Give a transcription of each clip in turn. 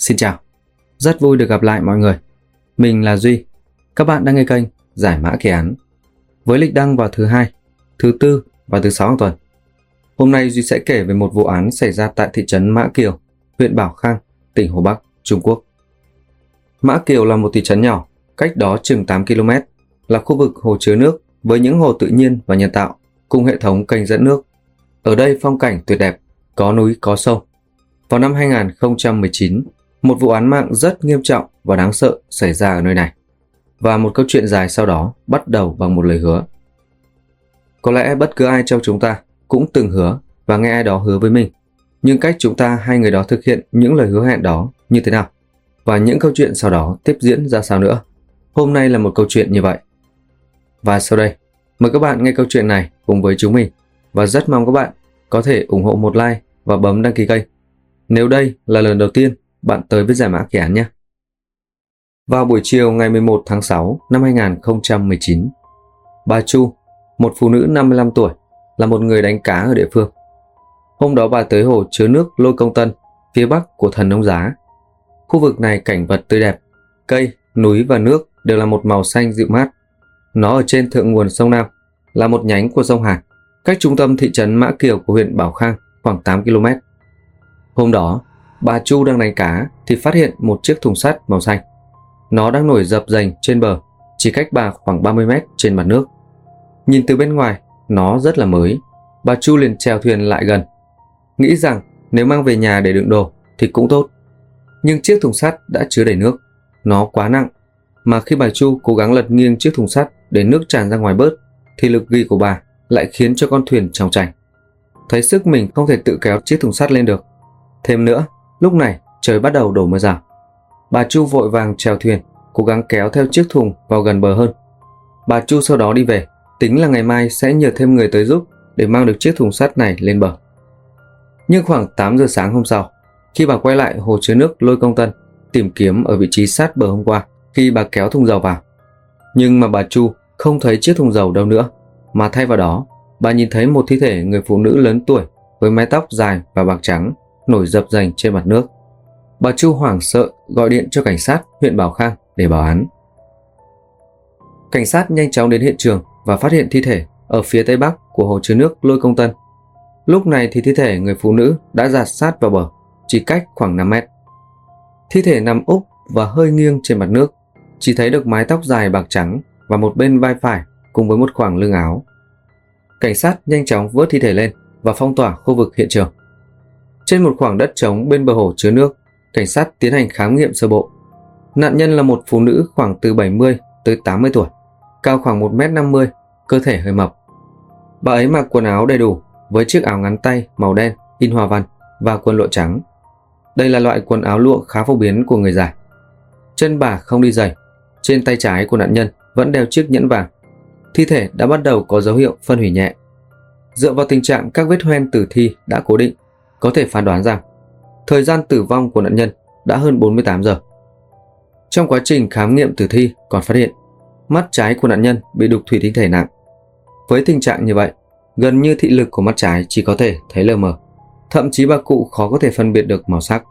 Xin chào, rất vui được gặp lại mọi người. Mình là Duy, các bạn đang nghe kênh Giải mã kỳ án với lịch đăng vào thứ Hai, thứ Tư và thứ Sáu hàng tuần. Hôm nay Duy sẽ kể về một vụ án xảy ra tại thị trấn Mã Kiều, huyện Bảo Khang, tỉnh Hồ Bắc, Trung Quốc. Mã Kiều là một thị trấn nhỏ, cách đó chừng 8 km, là khu vực hồ chứa nước với những hồ tự nhiên và nhân tạo cùng hệ thống kênh dẫn nước. Ở đây phong cảnh tuyệt đẹp, có núi có sông. Vào năm 2019, một vụ án mạng rất nghiêm trọng và đáng sợ xảy ra ở nơi này. Và một câu chuyện dài sau đó bắt đầu bằng một lời hứa. Có lẽ bất cứ ai trong chúng ta cũng từng hứa và nghe ai đó hứa với mình. Nhưng cách chúng ta hay người đó thực hiện những lời hứa hẹn đó như thế nào? Và những câu chuyện sau đó tiếp diễn ra sao nữa? Hôm nay là một câu chuyện như vậy. Và sau đây, mời các bạn nghe câu chuyện này cùng với chúng mình. Và rất mong các bạn có thể ủng hộ một like và bấm đăng ký kênh nếu đây là lần đầu tiên bạn tới với Giải mã kỳ án nhé. Vào buổi chiều ngày 11 tháng 6 năm 2019, bà Chu, một phụ nữ 55 tuổi, là một người đánh cá ở địa phương. Hôm đó bà tới hồ chứa nước Lôi Công Tân, phía bắc của Thần Nông Giá. Khu vực này cảnh vật tươi đẹp, cây, núi và nước đều là một màu xanh dịu mát. Nó ở trên thượng nguồn sông Nam, là một nhánh của sông Hàn, cách trung tâm thị trấn Mã Kiều của huyện Bảo Khang khoảng 8 km. Hôm đó, bà Chu đang đánh cá thì phát hiện một chiếc thùng sắt màu xanh. Nó đang nổi dập dềnh trên bờ, chỉ cách bà khoảng 30 mét trên mặt nước. Nhìn từ bên ngoài, nó rất là mới. Bà Chu liền chèo thuyền lại gần, nghĩ rằng nếu mang về nhà để đựng đồ thì cũng tốt. Nhưng chiếc thùng sắt đã chứa đầy nước, nó quá nặng, mà khi bà Chu cố gắng lật nghiêng chiếc thùng sắt để nước tràn ra ngoài bớt, thì lực ghi của bà lại khiến cho con thuyền tròng trành. Thấy sức mình không thể tự kéo chiếc thùng sắt lên được. Thêm nữa, lúc này trời bắt đầu đổ mưa rào. Bà Chu vội vàng chèo thuyền, cố gắng kéo theo chiếc thùng vào gần bờ hơn. Bà Chu sau đó đi về, tính là ngày mai sẽ nhờ thêm người tới giúp để mang được chiếc thùng sắt này lên bờ. Nhưng khoảng 8 giờ sáng hôm sau, khi bà quay lại hồ chứa nước Lôi Công Tân tìm kiếm ở vị trí sát bờ hôm qua khi bà kéo thùng dầu vào, nhưng mà bà Chu không thấy chiếc thùng dầu đâu nữa, mà thay vào đó bà nhìn thấy một thi thể người phụ nữ lớn tuổi với mái tóc dài và bạc trắng nổi dập dềnh trên mặt nước. Bà Chu hoảng sợ gọi điện cho cảnh sát huyện Bảo Khang để báo án. Cảnh sát nhanh chóng đến hiện trường và phát hiện thi thể ở phía tây bắc của hồ chứa nước Lôi Công Tân. Lúc này thì thi thể người phụ nữ đã dạt sát vào bờ, chỉ cách khoảng 5 mét. Thi thể nằm úp và hơi nghiêng trên mặt nước, chỉ thấy được mái tóc dài bạc trắng và một bên vai phải cùng với một khoảng lưng áo. Cảnh sát nhanh chóng vớt thi thể lên và phong tỏa khu vực hiện trường. Trên một khoảng đất trống bên bờ hồ chứa nước, cảnh sát tiến hành khám nghiệm sơ bộ. Nạn nhân là một phụ nữ khoảng từ 70 tới 80 tuổi, cao khoảng 1m50, cơ thể hơi mập. Bà ấy mặc quần áo đầy đủ với chiếc áo ngắn tay màu đen in hoa văn và quần lụa trắng. Đây là loại quần áo lụa khá phổ biến của người già. Chân bà không đi giày, trên tay trái của nạn nhân vẫn đeo chiếc nhẫn vàng. Thi thể đã bắt đầu có dấu hiệu phân hủy nhẹ. Dựa vào tình trạng các vết hoen tử thi đã cố định, có thể phán đoán rằng thời gian tử vong của nạn nhân đã hơn 48 giờ. Trong quá trình khám nghiệm tử thi còn phát hiện mắt trái của nạn nhân bị đục thủy tinh thể nặng. Với tình trạng như vậy, gần như thị lực của mắt trái chỉ có thể thấy lờ mờ, thậm chí bà cụ khó có thể phân biệt được màu sắc.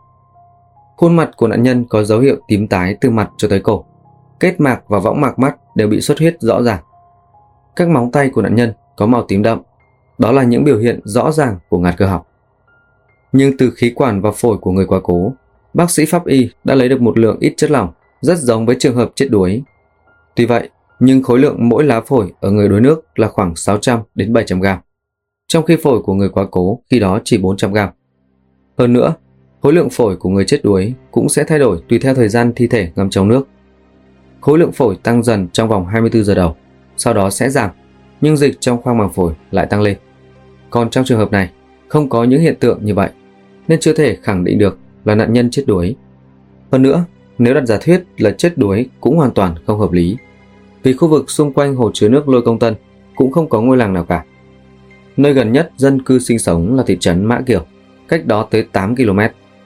Khuôn mặt của nạn nhân có dấu hiệu tím tái từ mặt cho tới cổ. Kết mạc và võng mạc mắt đều bị xuất huyết rõ ràng. Các móng tay của nạn nhân có màu tím đậm. Đó là những biểu hiện rõ ràng của ngạt cơ học. Nhưng từ khí quản và phổi của người quá cố, bác sĩ pháp y đã lấy được một lượng ít chất lỏng rất giống với trường hợp chết đuối. Tuy vậy, nhưng khối lượng mỗi lá phổi ở người đuối nước là khoảng 600 đến 700 gram, trong khi phổi của người quá cố khi đó chỉ 400 gram. Hơn nữa, khối lượng phổi của người chết đuối cũng sẽ thay đổi tùy theo thời gian thi thể ngâm trong nước. Khối lượng phổi tăng dần trong vòng 24 giờ đầu, sau đó sẽ giảm, nhưng dịch trong khoang màng phổi lại tăng lên. Còn trong trường hợp này, không có những hiện tượng như vậy, nên chưa thể khẳng định được là nạn nhân chết đuối. Hơn nữa, nếu đặt giả thuyết là chết đuối cũng hoàn toàn không hợp lý, vì khu vực xung quanh hồ chứa nước Lôi Công Tân cũng không có ngôi làng nào cả. Nơi gần nhất dân cư sinh sống là thị trấn Mã Kiều, cách đó tới 8 km.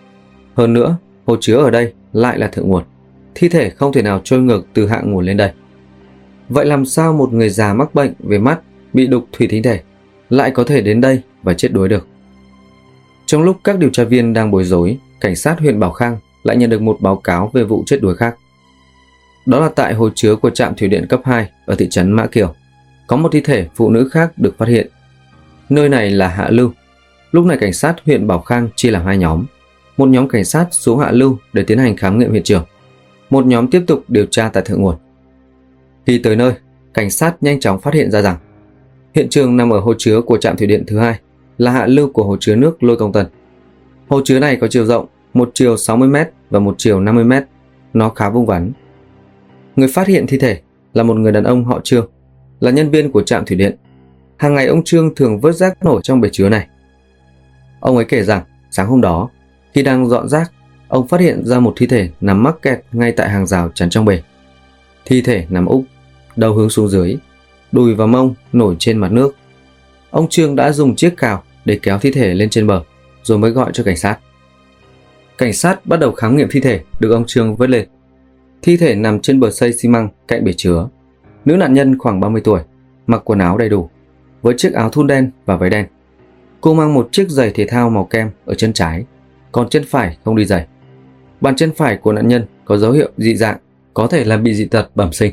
Hơn nữa, hồ chứa ở đây lại là thượng nguồn, thi thể không thể nào trôi ngược từ hạ nguồn lên đây. Vậy làm sao một người già mắc bệnh về mắt bị đục thủy tinh thể lại có thể đến đây và chết đuối được? Trong lúc các điều tra viên đang bối rối, cảnh sát huyện Bảo Khang lại nhận được một báo cáo về vụ chết đuối khác. Đó là tại hồ chứa của trạm thủy điện cấp 2 ở thị trấn Mã Kiều, có một thi thể phụ nữ khác được phát hiện. Nơi này là hạ lưu. Lúc này cảnh sát huyện Bảo Khang chia làm hai nhóm. Một nhóm cảnh sát xuống hạ lưu để tiến hành khám nghiệm hiện trường. Một nhóm tiếp tục điều tra tại thượng nguồn. Khi tới nơi, cảnh sát nhanh chóng phát hiện ra rằng hiện trường nằm ở hồ chứa của trạm thủy điện thứ hai, là hạ lưu của hồ chứa nước Lôi Công Tân. Hồ chứa này có chiều rộng, một chiều 60m và một chiều 50m, nó khá vuông vắn. Người phát hiện thi thể là một người đàn ông họ Trương, là nhân viên của trạm thủy điện. Hàng ngày ông Trương thường vớt rác nổi trong bể chứa này. Ông ấy kể rằng sáng hôm đó, khi đang dọn rác, ông phát hiện ra một thi thể nằm mắc kẹt ngay tại hàng rào chắn trong bể. Thi thể nằm úp, đầu hướng xuống dưới, đùi và mông nổi trên mặt nước. Ông Trương đã dùng chiếc cào để kéo thi thể lên trên bờ, rồi mới gọi cho cảnh sát. Cảnh sát bắt đầu khám nghiệm thi thể được ông Trương vớt lên. Thi thể nằm trên bờ xây xi măng cạnh bể chứa. Nữ nạn nhân khoảng 30 tuổi, mặc quần áo đầy đủ, với chiếc áo thun đen và váy đen. Cô mang một chiếc giày thể thao màu kem ở chân trái, còn chân phải không đi giày. Bàn chân phải của nạn nhân có dấu hiệu dị dạng, có thể là bị dị tật bẩm sinh.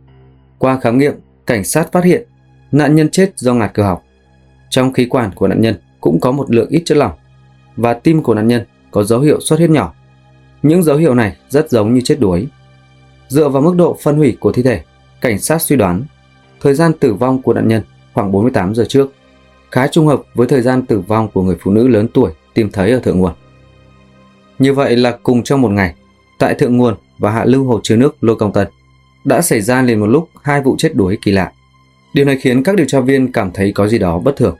Qua khám nghiệm, cảnh sát phát hiện nạn nhân chết do ngạt cơ học. Trong khí quản của nạn nhân cũng có một lượng ít chất lỏng, và tim của nạn nhân có dấu hiệu xuất huyết nhỏ. Những dấu hiệu này rất giống như chết đuối. Dựa vào mức độ phân hủy của thi thể, cảnh sát suy đoán thời gian tử vong của nạn nhân khoảng 48 giờ trước, khá trùng hợp với thời gian tử vong của người phụ nữ lớn tuổi tìm thấy ở thượng nguồn. Như vậy là cùng trong một ngày, tại thượng nguồn và hạ lưu hồ chứa nước Lôi Công Tân đã xảy ra liền một lúc hai vụ chết đuối kỳ lạ. Điều này khiến các điều tra viên cảm thấy có gì đó bất thường.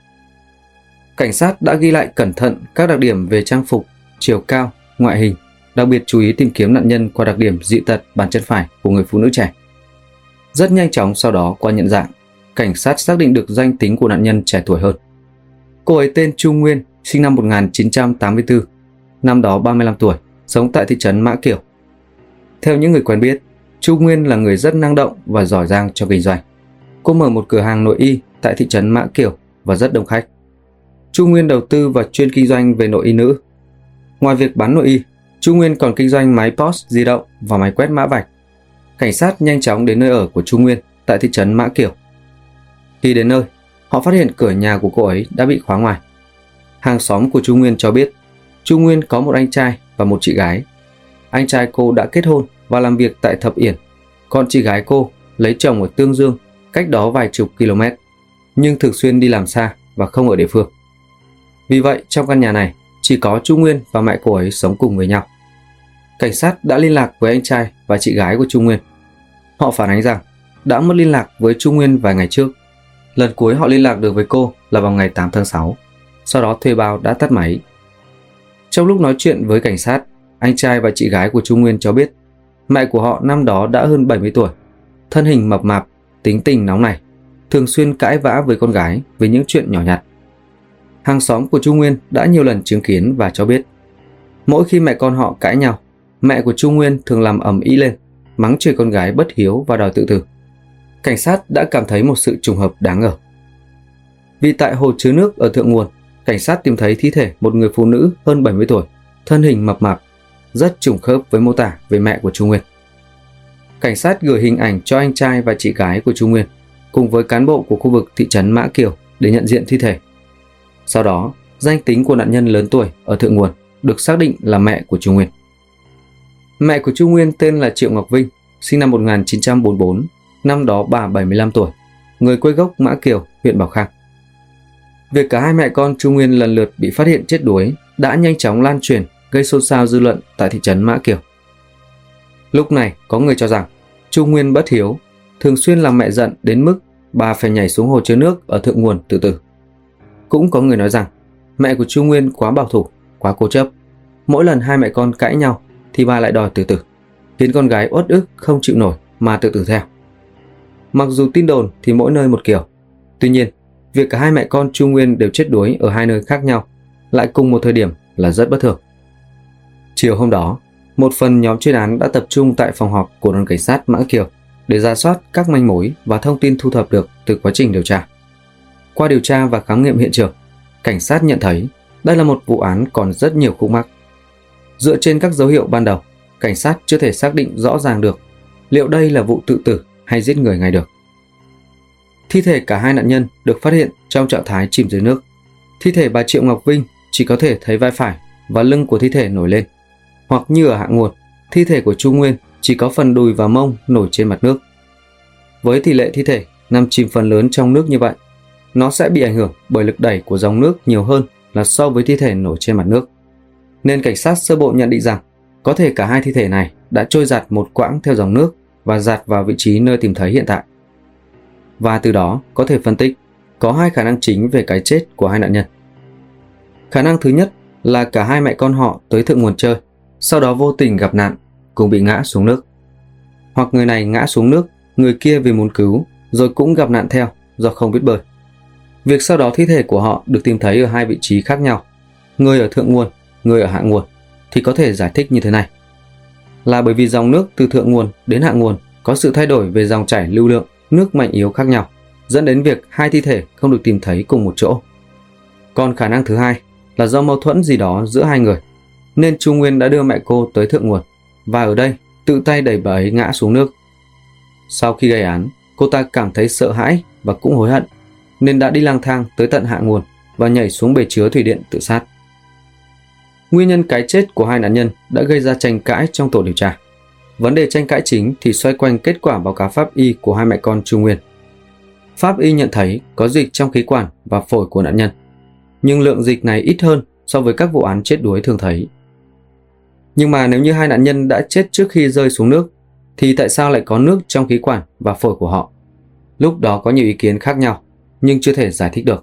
Cảnh sát đã ghi lại cẩn thận các đặc điểm về trang phục, chiều cao, ngoại hình, đặc biệt chú ý tìm kiếm nạn nhân qua đặc điểm dị tật bàn chân phải của người phụ nữ trẻ. Rất nhanh chóng sau đó, qua nhận dạng, cảnh sát xác định được danh tính của nạn nhân trẻ tuổi hơn. Cô ấy tên Chu Nguyên, sinh năm 1984, năm đó 35 tuổi, sống tại thị trấn Mã Kiều. Theo những người quen biết, Chu Nguyên là người rất năng động và giỏi giang cho kinh doanh. Cô mở một cửa hàng nội y tại thị trấn Mã Kiều và rất đông khách. Chu Nguyên đầu tư và chuyên kinh doanh về nội y nữ. Ngoài việc bán nội y, Chu Nguyên còn kinh doanh máy POS di động và máy quét mã vạch. Cảnh sát nhanh chóng đến nơi ở của Chu Nguyên tại thị trấn Mã Kiều. Khi đến nơi, họ phát hiện cửa nhà của cô ấy đã bị khóa ngoài. Hàng xóm của Chu Nguyên cho biết Chu Nguyên có một anh trai và một chị gái. Anh trai cô đã kết hôn và làm việc tại Thập Yển, còn chị gái cô lấy chồng ở Tương Dương, cách đó vài chục km, nhưng thường xuyên đi làm xa và không ở địa phương. Vì vậy, trong căn nhà này chỉ có Chu Nguyên và mẹ cô ấy sống cùng với nhau. Cảnh sát đã liên lạc với anh trai và chị gái của Chu Nguyên. Họ phản ánh rằng đã mất liên lạc với Chu Nguyên vài ngày trước. Lần cuối họ liên lạc được với cô là vào ngày 8 tháng 6. Sau đó thuê bao đã tắt máy. Trong lúc nói chuyện với cảnh sát, anh trai và chị gái của Chu Nguyên cho biết mẹ của họ năm đó đã hơn 70 tuổi, thân hình mập mạp, tính tình nóng nảy, thường xuyên cãi vã với con gái về những chuyện nhỏ nhặt. Hàng xóm của Chu Nguyên đã nhiều lần chứng kiến và cho biết mỗi khi mẹ con họ cãi nhau, mẹ của Chu Nguyên thường làm ầm ĩ lên, mắng chửi con gái bất hiếu và đòi tự tử. Cảnh sát đã cảm thấy một sự trùng hợp đáng ngờ. Vì tại hồ chứa nước ở thượng nguồn, cảnh sát tìm thấy thi thể một người phụ nữ hơn 70 tuổi, thân hình mập mạp, rất trùng khớp với mô tả về mẹ của Chu Nguyên. Cảnh sát gửi hình ảnh cho anh trai và chị gái của Chu Nguyên cùng với cán bộ của khu vực thị trấn Mã Kiều để nhận diện thi thể. Sau đó, danh tính của nạn nhân lớn tuổi ở thượng nguồn được xác định là mẹ của Chu Nguyên. Mẹ của Chu Nguyên tên là Triệu Ngọc Vinh, sinh năm 1944, năm đó bà 75 tuổi, người quê gốc Mã Kiều, huyện Bảo Khang. Việc cả hai mẹ con Chu Nguyên lần lượt bị phát hiện chết đuối đã nhanh chóng lan truyền, gây xôn xao dư luận tại thị trấn Mã Kiều. Lúc này, có người cho rằng Chu Nguyên bất hiếu, thường xuyên làm mẹ giận đến mức bà phải nhảy xuống hồ chứa nước ở thượng nguồn tự tử. Cũng có người nói rằng mẹ của Chu Nguyên quá bảo thủ, quá cố chấp. Mỗi lần hai mẹ con cãi nhau thì bà lại đòi tự tử, khiến con gái uất ức không chịu nổi mà tự tử theo. Mặc dù tin đồn thì mỗi nơi một kiểu, tuy nhiên việc cả hai mẹ con Chu Nguyên đều chết đuối ở hai nơi khác nhau lại cùng một thời điểm là rất bất thường. Chiều hôm đó, một phần nhóm chuyên án đã tập trung tại phòng họp của đồn cảnh sát Mã Kiều để rà soát các manh mối và thông tin thu thập được từ quá trình điều tra. Qua điều tra và khám nghiệm hiện trường, cảnh sát nhận thấy đây là một vụ án còn rất nhiều khúc mắc. Dựa trên các dấu hiệu ban đầu, cảnh sát chưa thể xác định rõ ràng được liệu đây là vụ tự tử hay giết người ngay được. Thi thể cả hai nạn nhân được phát hiện trong trạng thái chìm dưới nước. Thi thể bà Triệu Ngọc Vinh chỉ có thể thấy vai phải và lưng của thi thể nổi lên. Hoặc như ở hạ nguồn, thi thể của Chu Nguyên chỉ có phần đùi và mông nổi trên mặt nước. Với tỷ lệ thi thể nằm chìm phần lớn trong nước như vậy, nó sẽ bị ảnh hưởng bởi lực đẩy của dòng nước nhiều hơn là so với thi thể nổi trên mặt nước. Nên cảnh sát sơ bộ nhận định rằng có thể cả hai thi thể này đã trôi giạt một quãng theo dòng nước và giạt vào vị trí nơi tìm thấy hiện tại. Và từ đó có thể phân tích có hai khả năng chính về cái chết của hai nạn nhân. Khả năng thứ nhất là cả hai mẹ con họ tới thượng nguồn chơi, sau đó vô tình gặp nạn, cùng bị ngã xuống nước. Hoặc người này ngã xuống nước, người kia vì muốn cứu, rồi cũng gặp nạn theo do không biết bơi. Việc sau đó thi thể của họ được tìm thấy ở hai vị trí khác nhau, người ở thượng nguồn, người ở hạ nguồn, thì có thể giải thích như thế này. Là bởi vì dòng nước từ thượng nguồn đến hạ nguồn có sự thay đổi về dòng chảy lưu lượng, nước mạnh yếu khác nhau, dẫn đến việc hai thi thể không được tìm thấy cùng một chỗ. Còn khả năng thứ hai là do mâu thuẫn gì đó giữa hai người, nên Chu Nguyên đã đưa mẹ cô tới thượng nguồn và ở đây tự tay đẩy bà ấy ngã xuống nước. Sau khi gây án, cô ta cảm thấy sợ hãi và cũng hối hận, nên đã đi lang thang tới tận hạ nguồn và nhảy xuống bể chứa thủy điện tự sát. Nguyên nhân cái chết của hai nạn nhân đã gây ra tranh cãi trong tổ điều tra. Vấn đề tranh cãi chính thì xoay quanh kết quả báo cáo pháp y của hai mẹ con Chu Nguyên. Pháp y nhận thấy có dịch trong khí quản và phổi của nạn nhân, nhưng lượng dịch này ít hơn so với các vụ án chết đuối thường thấy. Nhưng mà nếu như hai nạn nhân đã chết trước khi rơi xuống nước, thì tại sao lại có nước trong khí quản và phổi của họ? Lúc đó có nhiều ý kiến khác nhau, nhưng chưa thể giải thích được.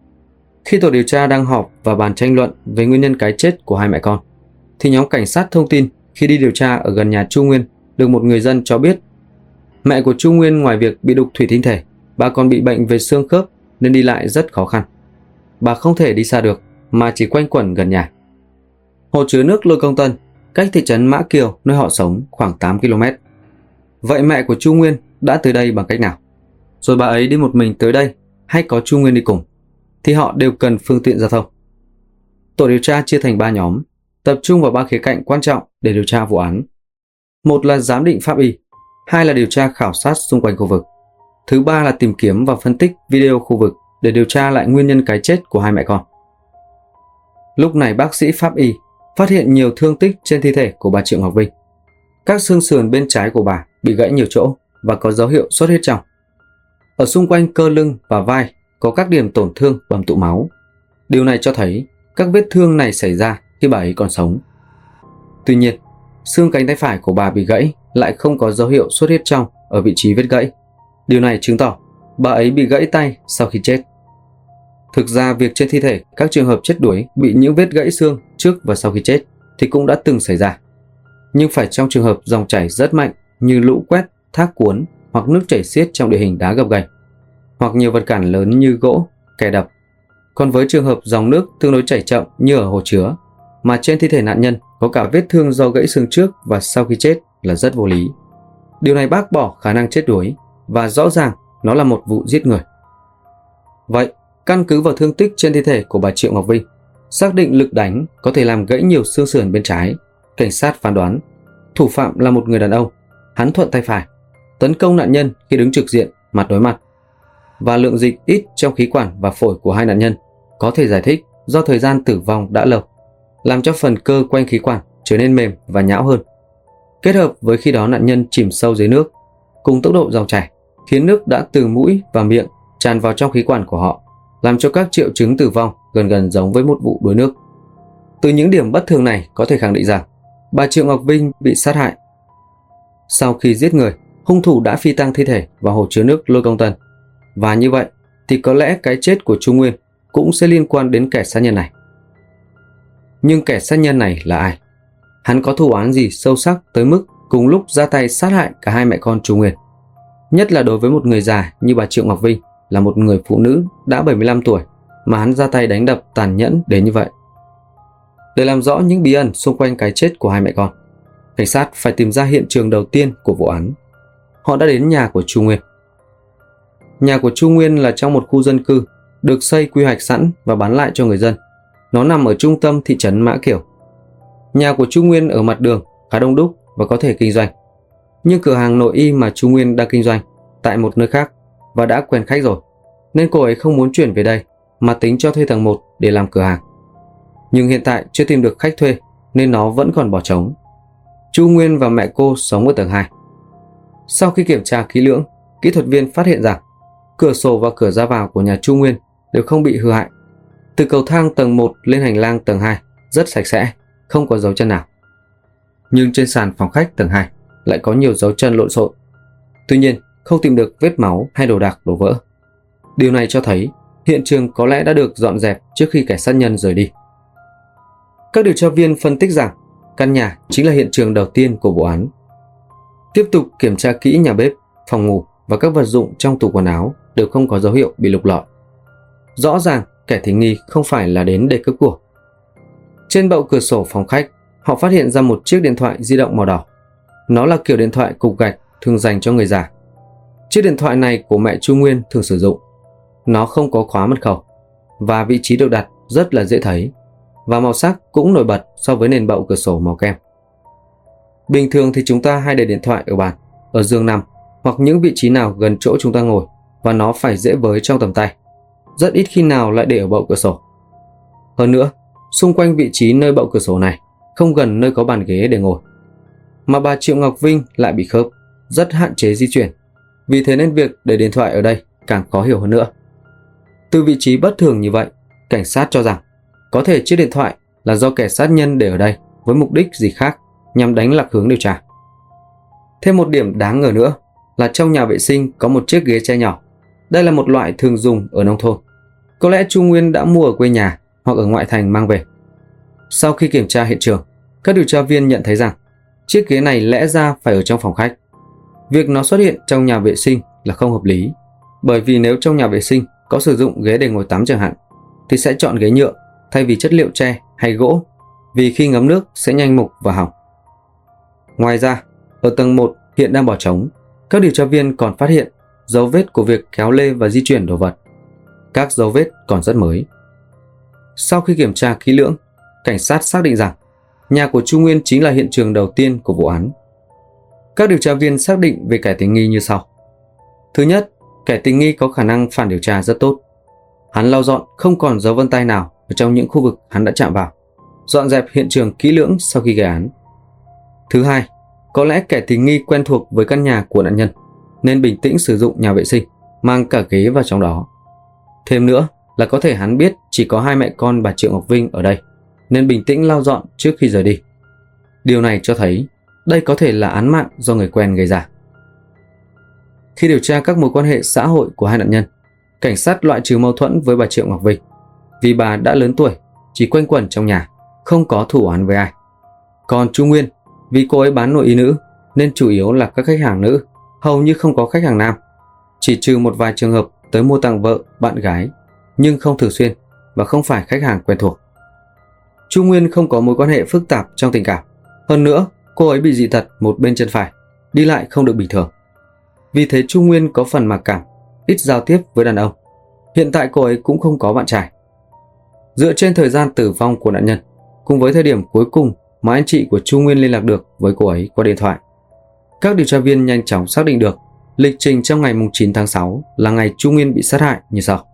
Khi tổ điều tra đang họp và bàn tranh luận về nguyên nhân cái chết của hai mẹ con, thì nhóm cảnh sát thông tin khi đi điều tra ở gần nhà Chu Nguyên được một người dân cho biết mẹ của Chu Nguyên ngoài việc bị đục thủy tinh thể, bà còn bị bệnh về xương khớp nên đi lại rất khó khăn. Bà không thể đi xa được mà chỉ quanh quẩn gần nhà. Hồ chứa nước Lôi Công Tân cách thị trấn Mã Kiều nơi họ sống khoảng 8 km. Vậy mẹ của Chu Nguyên đã tới đây bằng cách nào? Rồi bà ấy đi một mình tới đây hay có Chu Nguyên đi cùng? Thì họ đều cần phương tiện giao thông. Tổ điều tra chia thành 3 nhóm, tập trung vào 3 khía cạnh quan trọng để điều tra vụ án. Một là giám định pháp y, hai là điều tra khảo sát xung quanh khu vực, thứ ba là tìm kiếm và phân tích video khu vực để điều tra lại nguyên nhân cái chết của hai mẹ con. Lúc này bác sĩ pháp y phát hiện nhiều thương tích trên thi thể của bà Triệu Ngọc Vinh. Các xương sườn bên trái của bà bị gãy nhiều chỗ và có dấu hiệu xuất huyết trong. Ở xung quanh cơ lưng và vai có các điểm tổn thương bầm tụ máu. Điều này cho thấy các vết thương này xảy ra khi bà ấy còn sống. Tuy nhiên, xương cánh tay phải của bà bị gãy lại không có dấu hiệu xuất huyết trong ở vị trí vết gãy. Điều này chứng tỏ bà ấy bị gãy tay sau khi chết. Thực ra việc trên thi thể các trường hợp chết đuối bị những vết gãy xương trước và sau khi chết thì cũng đã từng xảy ra. Nhưng phải trong trường hợp dòng chảy rất mạnh như lũ quét, thác cuốn hoặc nước chảy xiết trong địa hình đá gập ghềnh, hoặc nhiều vật cản lớn như gỗ, kè đập. Còn với trường hợp dòng nước tương đối chảy chậm như ở hồ chứa, mà trên thi thể nạn nhân có cả vết thương do gãy xương trước và sau khi chết là rất vô lý. Điều này bác bỏ khả năng chết đuối và rõ ràng nó là một vụ giết người. Vậy, căn cứ vào thương tích trên thi thể của bà Triệu Ngọc Vinh, xác định lực đánh có thể làm gãy nhiều xương sườn bên trái, cảnh sát phán đoán thủ phạm là một người đàn ông, hắn thuận tay phải, tấn công nạn nhân khi đứng trực diện, mặt đối mặt. Và lượng dịch ít trong khí quản và phổi của hai nạn nhân có thể giải thích do thời gian tử vong đã lâu, làm cho phần cơ quanh khí quản trở nên mềm và nhão hơn. Kết hợp với khi đó nạn nhân chìm sâu dưới nước, cùng tốc độ dòng chảy, khiến nước đã từ mũi và miệng tràn vào trong khí quản của họ, làm cho các triệu chứng tử vong gần gần giống với một vụ đuối nước. Từ những điểm bất thường này có thể khẳng định rằng bà Triệu Ngọc Vinh bị sát hại. Sau khi giết người, hung thủ đã phi tang thi thể vào hồ chứa nước Lôi Công Tân. Và như vậy thì có lẽ cái chết của Chu Nguyên cũng sẽ liên quan đến kẻ sát nhân này. Nhưng kẻ sát nhân này là ai? Hắn có thù oán gì sâu sắc tới mức cùng lúc ra tay sát hại cả hai mẹ con Chu Nguyên? Nhất là đối với một người già như bà Triệu Ngọc Vinh, là một người phụ nữ đã 75 tuổi mà hắn ra tay đánh đập tàn nhẫn đến như vậy. Để làm rõ những bí ẩn xung quanh cái chết của hai mẹ con, cảnh sát phải tìm ra hiện trường đầu tiên của vụ án. Họ đã đến nhà của Chu Nguyên. Nhà của Chu Nguyên là trong một khu dân cư được xây quy hoạch sẵn và bán lại cho người dân. Nó nằm ở trung tâm thị trấn Mã Kiều. Nhà của Chu Nguyên ở mặt đường khá đông đúc và có thể kinh doanh. Nhưng cửa hàng nội y mà Chu Nguyên đang kinh doanh tại một nơi khác và đã quen khách rồi, nên cô ấy không muốn chuyển về đây mà tính cho thuê tầng 1 để làm cửa hàng. Nhưng hiện tại chưa tìm được khách thuê nên nó vẫn còn bỏ trống. Chu Nguyên và mẹ cô sống ở tầng 2. Sau khi kiểm tra kỹ lưỡng, kỹ thuật viên phát hiện rằng cửa sổ và cửa ra vào của nhà Chu Nguyên đều không bị hư hại. Từ cầu thang tầng 1 lên hành lang tầng 2 rất sạch sẽ, không có dấu chân nào. Nhưng trên sàn phòng khách tầng 2 lại có nhiều dấu chân lộn xộn. Tuy nhiên, không tìm được vết máu hay đồ đạc đổ vỡ. Điều này cho thấy hiện trường có lẽ đã được dọn dẹp trước khi kẻ sát nhân rời đi. Các điều tra viên phân tích rằng căn nhà chính là hiện trường đầu tiên của vụ án. Tiếp tục kiểm tra kỹ nhà bếp, phòng ngủ và các vật dụng trong tủ quần áo đều không có dấu hiệu bị lục lọi. Rõ ràng kẻ tình nghi không phải là đến để cướp của. Trên bậu cửa sổ phòng khách, họ phát hiện ra một chiếc điện thoại di động màu đỏ. Nó là kiểu điện thoại cục gạch thường dành cho người già. Chiếc điện thoại này của mẹ Chu Nguyên thường sử dụng. Nó không có khóa mật khẩu và vị trí được đặt rất là dễ thấy, và màu sắc cũng nổi bật so với nền bậu cửa sổ màu kem. Bình thường thì chúng ta hay để điện thoại ở bàn, ở giường nằm hoặc những vị trí nào gần chỗ chúng ta ngồi và nó phải dễ với trong tầm tay. Rất ít khi nào lại để ở bậu cửa sổ. Hơn nữa, xung quanh vị trí nơi bậu cửa sổ này không gần nơi có bàn ghế để ngồi. Mà bà Triệu Ngọc Vinh lại bị khớp, rất hạn chế di chuyển. Vì thế nên việc để điện thoại ở đây càng khó hiểu hơn nữa. Từ vị trí bất thường như vậy, cảnh sát cho rằng có thể chiếc điện thoại là do kẻ sát nhân để ở đây với mục đích gì khác nhằm đánh lạc hướng điều tra. Thêm một điểm đáng ngờ nữa là trong nhà vệ sinh có một chiếc ghế tre nhỏ. Đây là một loại thường dùng ở nông thôn. Có lẽ Chu Nguyên đã mua ở quê nhà hoặc ở ngoại thành mang về. Sau khi kiểm tra hiện trường, các điều tra viên nhận thấy rằng chiếc ghế này lẽ ra phải ở trong phòng khách. Việc nó xuất hiện trong nhà vệ sinh là không hợp lý, bởi vì nếu trong nhà vệ sinh có sử dụng ghế để ngồi tắm chẳng hạn, thì sẽ chọn ghế nhựa thay vì chất liệu tre hay gỗ, vì khi ngấm nước sẽ nhanh mục và hỏng. Ngoài ra, ở tầng 1 hiện đang bỏ trống, các điều tra viên còn phát hiện dấu vết của việc kéo lê và di chuyển đồ vật. Các dấu vết còn rất mới. Sau khi kiểm tra kỹ lưỡng, cảnh sát xác định rằng nhà của Chu Nguyên chính là hiện trường đầu tiên của vụ án. Các điều tra viên xác định về kẻ tình nghi như sau. Thứ nhất, kẻ tình nghi có khả năng phản điều tra rất tốt. Hắn lau dọn không còn dấu vân tay nào ở trong những khu vực hắn đã chạm vào, dọn dẹp hiện trường kỹ lưỡng sau khi gây án. Thứ hai, có lẽ kẻ tình nghi quen thuộc với căn nhà của nạn nhân nên bình tĩnh sử dụng nhà vệ sinh, mang cả ghế vào trong đó. Thêm nữa là có thể hắn biết chỉ có hai mẹ con bà Triệu Ngọc Vinh ở đây nên bình tĩnh lau dọn trước khi rời đi. Điều này cho thấy đây có thể là án mạng do người quen gây ra. Khi điều tra các mối quan hệ xã hội của hai nạn nhân, cảnh sát loại trừ mâu thuẫn với bà Triệu Ngọc Vinh vì bà đã lớn tuổi, chỉ quanh quẩn trong nhà, không có thù oán với ai. Còn Chu Nguyên, vì cô ấy bán nội y nữ nên chủ yếu là các khách hàng nữ, hầu như không có khách hàng nam, chỉ trừ một vài trường hợp tới mua tặng vợ, bạn gái, nhưng không thường xuyên và không phải khách hàng quen thuộc. Chu Nguyên không có mối quan hệ phức tạp trong tình cảm. Hơn nữa, cô ấy bị dị tật một bên chân phải, đi lại không được bình thường. Vì thế Chu Nguyên có phần mặc cảm, ít giao tiếp với đàn ông. Hiện tại cô ấy cũng không có bạn trai. Dựa trên thời gian tử vong của nạn nhân, cùng với thời điểm cuối cùng mà anh chị của Chu Nguyên liên lạc được với cô ấy qua điện thoại, các điều tra viên nhanh chóng xác định được lịch trình trong ngày 9 tháng 6 là ngày Chu Nguyên bị sát hại như sau.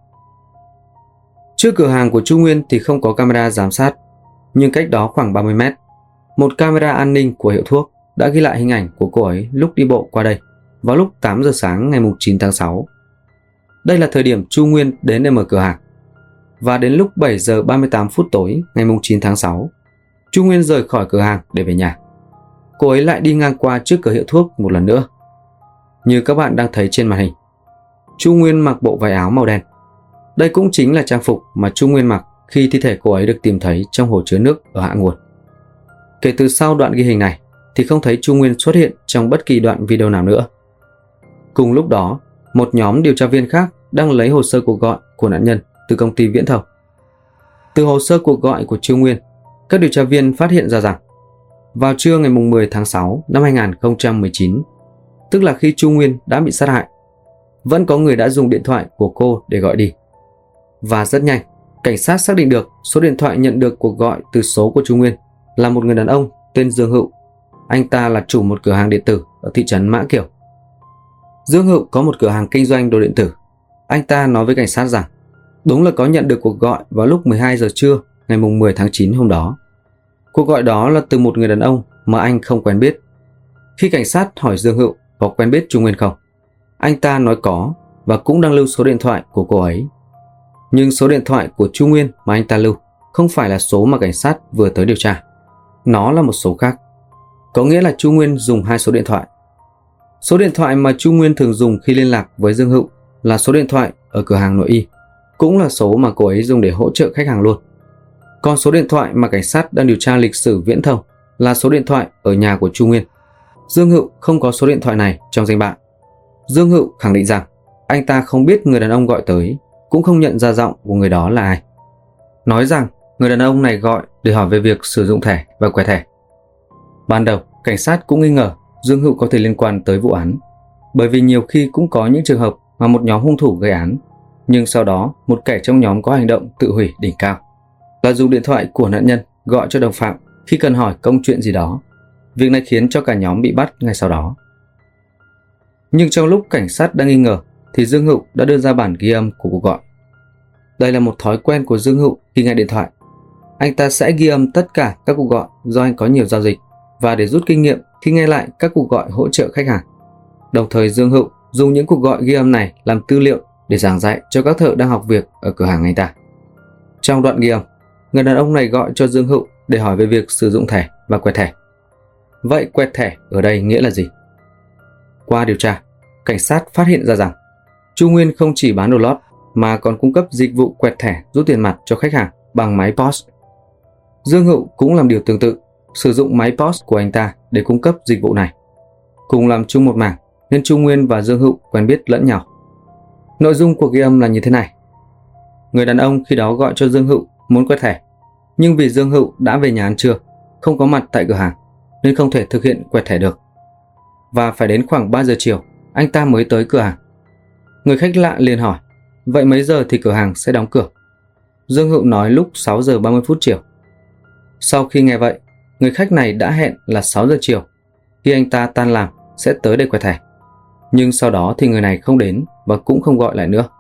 Trước cửa hàng của Chu Nguyên thì không có camera giám sát, nhưng cách đó khoảng 30 mét, một camera an ninh của hiệu thuốc đã ghi lại hình ảnh của cô ấy lúc đi bộ qua đây vào lúc 8 giờ sáng ngày 9 tháng 6. Đây là thời điểm Chu Nguyên đến để mở cửa hàng. Và đến lúc 7 giờ 38 phút tối ngày 9 tháng 6, Chu Nguyên rời khỏi cửa hàng để về nhà. Cô ấy lại đi ngang qua trước cửa hiệu thuốc một lần nữa. Như các bạn đang thấy trên màn hình, Chu Nguyên mặc bộ váy áo màu đen. Đây cũng chính là trang phục mà Chu Nguyên mặc khi thi thể cô ấy được tìm thấy trong hồ chứa nước ở hạ nguồn. Kể từ sau đoạn ghi hình này thì không thấy Chu Nguyên xuất hiện trong bất kỳ đoạn video nào nữa. Cùng lúc đó, một nhóm điều tra viên khác đang lấy hồ sơ cuộc gọi của nạn nhân từ công ty viễn thông. Từ hồ sơ cuộc gọi của Chu Nguyên, các điều tra viên phát hiện ra rằng vào trưa ngày 10 tháng 6 năm 2019, tức là khi Chu Nguyên đã bị sát hại, vẫn có người đã dùng điện thoại của cô để gọi đi. Và rất nhanh, cảnh sát xác định được số điện thoại nhận được cuộc gọi từ số của Chu Nguyên là một người đàn ông tên Dương Hựu. Anh ta là chủ một cửa hàng điện tử ở thị trấn Mã Kiểu. Dương Hựu có một cửa hàng kinh doanh đồ điện tử. Anh ta nói với cảnh sát rằng đúng là có nhận được cuộc gọi vào lúc 12 giờ trưa ngày 10 tháng 9 hôm đó. Cuộc gọi đó là từ một người đàn ông mà anh không quen biết. Khi cảnh sát hỏi Dương Hựu có quen biết Trung Nguyên không, anh ta nói có và cũng đang lưu số điện thoại của cô ấy. Nhưng số điện thoại của Trung Nguyên mà anh ta lưu không phải là số mà cảnh sát vừa tới điều tra. Nó là một số khác. Có nghĩa là Trung Nguyên dùng hai số điện thoại. Số điện thoại mà Trung Nguyên thường dùng khi liên lạc với Dương Hựu là số điện thoại ở cửa hàng nội y, cũng là số mà cô ấy dùng để hỗ trợ khách hàng luôn. Còn số điện thoại mà cảnh sát đang điều tra lịch sử viễn thông là số điện thoại ở nhà của Trung Nguyên. Dương Hựu không có số điện thoại này trong danh bạ. Dương Hựu khẳng định rằng anh ta không biết người đàn ông gọi tới, cũng không nhận ra giọng của người đó là ai. Nói rằng người đàn ông này gọi để hỏi về việc sử dụng thẻ và quẹt thẻ. Ban đầu, cảnh sát cũng nghi ngờ Dương Hựu có thể liên quan tới vụ án, bởi vì nhiều khi cũng có những trường hợp mà một nhóm hung thủ gây án, nhưng sau đó một kẻ trong nhóm có hành động tự hủy đỉnh cao, là dùng điện thoại của nạn nhân gọi cho đồng phạm khi cần hỏi công chuyện gì đó. Việc này khiến cho cả nhóm bị bắt ngay sau đó. Nhưng trong lúc cảnh sát đang nghi ngờ thì Dương Hựu đã đưa ra bản ghi âm của cuộc gọi. Đây là một thói quen của Dương Hựu khi nghe điện thoại. Anh ta sẽ ghi âm tất cả các cuộc gọi do anh có nhiều giao dịch và để rút kinh nghiệm khi nghe lại các cuộc gọi hỗ trợ khách hàng. Đồng thời Dương Hựu dùng những cuộc gọi ghi âm này làm tư liệu để giảng dạy cho các thợ đang học việc ở cửa hàng anh ta. Trong đoạn ghi âm, người đàn ông này gọi cho Dương Hựu để hỏi về việc sử dụng thẻ và quẹt thẻ. Vậy quẹt thẻ ở đây nghĩa là gì? Qua điều tra, cảnh sát phát hiện ra rằng Trung Nguyên không chỉ bán đồ lót mà còn cung cấp dịch vụ quẹt thẻ rút tiền mặt cho khách hàng bằng máy POS. Dương Hựu cũng làm điều tương tự, sử dụng máy POS của anh ta để cung cấp dịch vụ này. Cùng làm chung một mảng nên Trung Nguyên và Dương Hựu quen biết lẫn nhau. Nội dung cuộc ghi âm là như thế này. Người đàn ông khi đó gọi cho Dương Hựu muốn quẹt thẻ, nhưng vì Dương Hựu đã về nhà ăn trưa, không có mặt tại cửa hàng nên không thể thực hiện quẹt thẻ được. Và phải đến khoảng 3 giờ chiều, anh ta mới tới cửa hàng. Người khách lạ liền hỏi, vậy mấy giờ thì cửa hàng sẽ đóng cửa? Dương Hựu nói lúc 6 giờ 30 phút chiều. Sau khi nghe vậy, người khách này đã hẹn là 6 giờ chiều, khi anh ta tan làm sẽ tới để quẹt thẻ. Nhưng sau đó thì người này không đến và cũng không gọi lại nữa.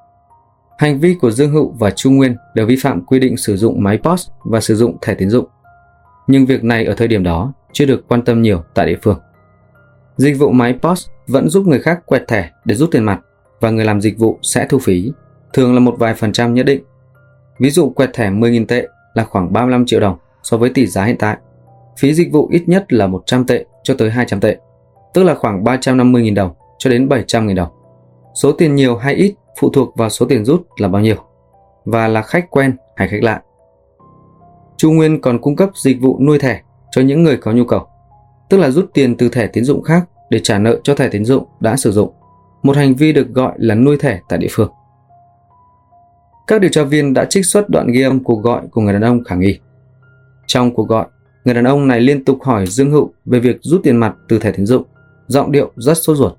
Hành vi của Dương Hựu và Trung Nguyên đều vi phạm quy định sử dụng máy POS và sử dụng thẻ tín dụng. Nhưng việc này ở thời điểm đó chưa được quan tâm nhiều tại địa phương. Dịch vụ máy POS vẫn giúp người khác quẹt thẻ để rút tiền mặt và người làm dịch vụ sẽ thu phí, thường là một vài % nhất định. Ví dụ quẹt thẻ 10.000 tệ là khoảng 35 triệu đồng so với tỷ giá hiện tại. Phí dịch vụ ít nhất là 100 tệ cho tới 200 tệ, tức là khoảng 350.000 đồng cho đến 700.000 đồng. Số tiền nhiều hay ít phụ thuộc vào số tiền rút là bao nhiêu và là khách quen hay khách lạ. Trung Nguyên còn cung cấp dịch vụ nuôi thẻ cho những người có nhu cầu, tức là rút tiền từ thẻ tín dụng khác để trả nợ cho thẻ tín dụng đã sử dụng, một hành vi được gọi là nuôi thẻ tại địa phương. Các điều tra viên đã trích xuất đoạn ghi âm cuộc gọi của người đàn ông khả nghi. Trong cuộc gọi, người đàn ông này liên tục hỏi Dương Hựu về việc rút tiền mặt từ thẻ tín dụng, giọng điệu rất sốt ruột.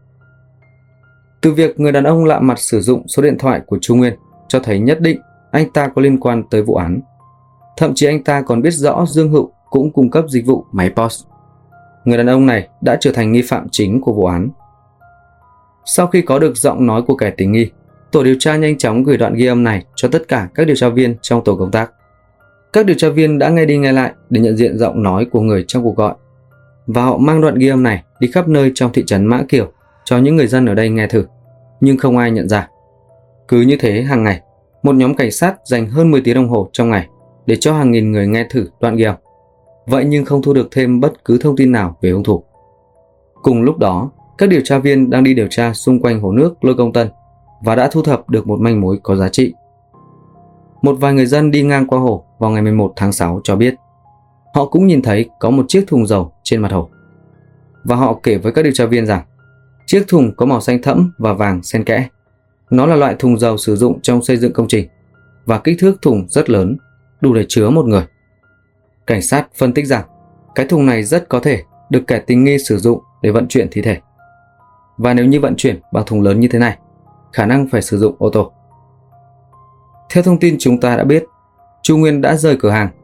Từ việc người đàn ông lạ mặt sử dụng số điện thoại của Trung Nguyên cho thấy nhất định anh ta có liên quan tới vụ án. Thậm chí anh ta còn biết rõ Dương Hựu cũng cung cấp dịch vụ máy POS. Người đàn ông này đã trở thành nghi phạm chính của vụ án. Sau khi có được giọng nói của kẻ tình nghi, tổ điều tra nhanh chóng gửi đoạn ghi âm này cho tất cả các điều tra viên trong tổ công tác. Các điều tra viên đã nghe đi nghe lại để nhận diện giọng nói của người trong cuộc gọi, và họ mang đoạn ghi âm này đi khắp nơi trong thị trấn Mã Kiểu cho những người dân ở đây nghe thử, nhưng không ai nhận ra. Cứ như thế hàng ngày, một nhóm cảnh sát dành hơn 10 tiếng đồng hồ trong ngày để cho hàng nghìn người nghe thử đoạn ghi âm. Vậy nhưng không thu được thêm bất cứ thông tin nào về hung thủ. Cùng lúc đó, các điều tra viên đang đi điều tra xung quanh hồ nước Lôi Công Tân và đã thu thập được một manh mối có giá trị. Một vài người dân đi ngang qua hồ vào ngày 11 tháng 6 cho biết họ cũng nhìn thấy có một chiếc thùng dầu trên mặt hồ. Và họ kể với các điều tra viên rằng chiếc thùng có màu xanh thẫm và vàng xen kẽ. Nó là loại thùng dầu sử dụng trong xây dựng công trình và kích thước thùng rất lớn, đủ để chứa một người. Cảnh sát phân tích rằng cái thùng này rất có thể được kẻ tình nghi sử dụng để vận chuyển thi thể. Và nếu như vận chuyển bằng thùng lớn như thế này, khả năng phải sử dụng ô tô. Theo thông tin chúng ta đã biết, Trung Nguyên đã rời cửa hàng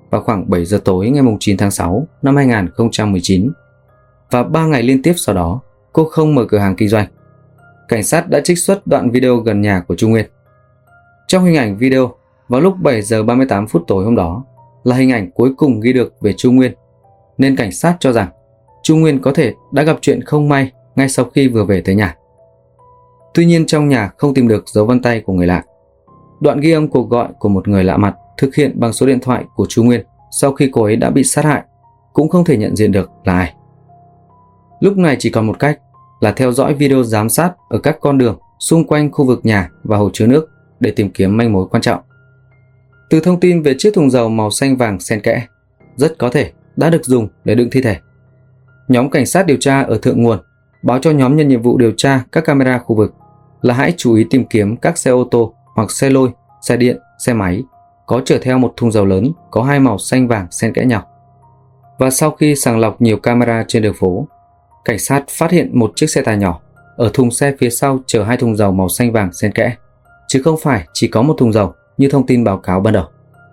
vào khoảng 7 giờ tối ngày 9 tháng 6 năm 2019 và 3 ngày liên tiếp sau đó cô không mở cửa hàng kinh doanh. Cảnh sát đã trích xuất đoạn video gần nhà của Chu Nguyên. Trong hình ảnh video, vào lúc 7 giờ 38 phút tối hôm đó là hình ảnh cuối cùng ghi được về Chu Nguyên, nên cảnh sát cho rằng Chu Nguyên có thể đã gặp chuyện không may ngay sau khi vừa về tới nhà. Tuy nhiên trong nhà không tìm được dấu vân tay của người lạ. Đoạn ghi âm cuộc gọi của một người lạ mặt thực hiện bằng số điện thoại của Chu Nguyên sau khi cô ấy đã bị sát hại cũng không thể nhận diện được là ai. Lúc này chỉ còn một cách là theo dõi video giám sát ở các con đường xung quanh khu vực nhà và hồ chứa nước để tìm kiếm manh mối quan trọng. Từ thông tin về chiếc thùng dầu màu xanh vàng xen kẽ, rất có thể đã được dùng để đựng thi thể. Nhóm cảnh sát điều tra ở thượng nguồn báo cho nhóm nhận nhiệm vụ điều tra các camera khu vực là hãy chú ý tìm kiếm các xe ô tô hoặc xe lôi, xe điện, xe máy có chở theo một thùng dầu lớn có hai màu xanh vàng xen kẽ nhau. Và sau khi sàng lọc nhiều camera trên đường phố, cảnh sát phát hiện một chiếc xe tải nhỏ ở thùng xe phía sau chở hai thùng dầu màu xanh vàng xen kẽ, chứ không phải chỉ có một thùng dầu như thông tin báo cáo ban đầu.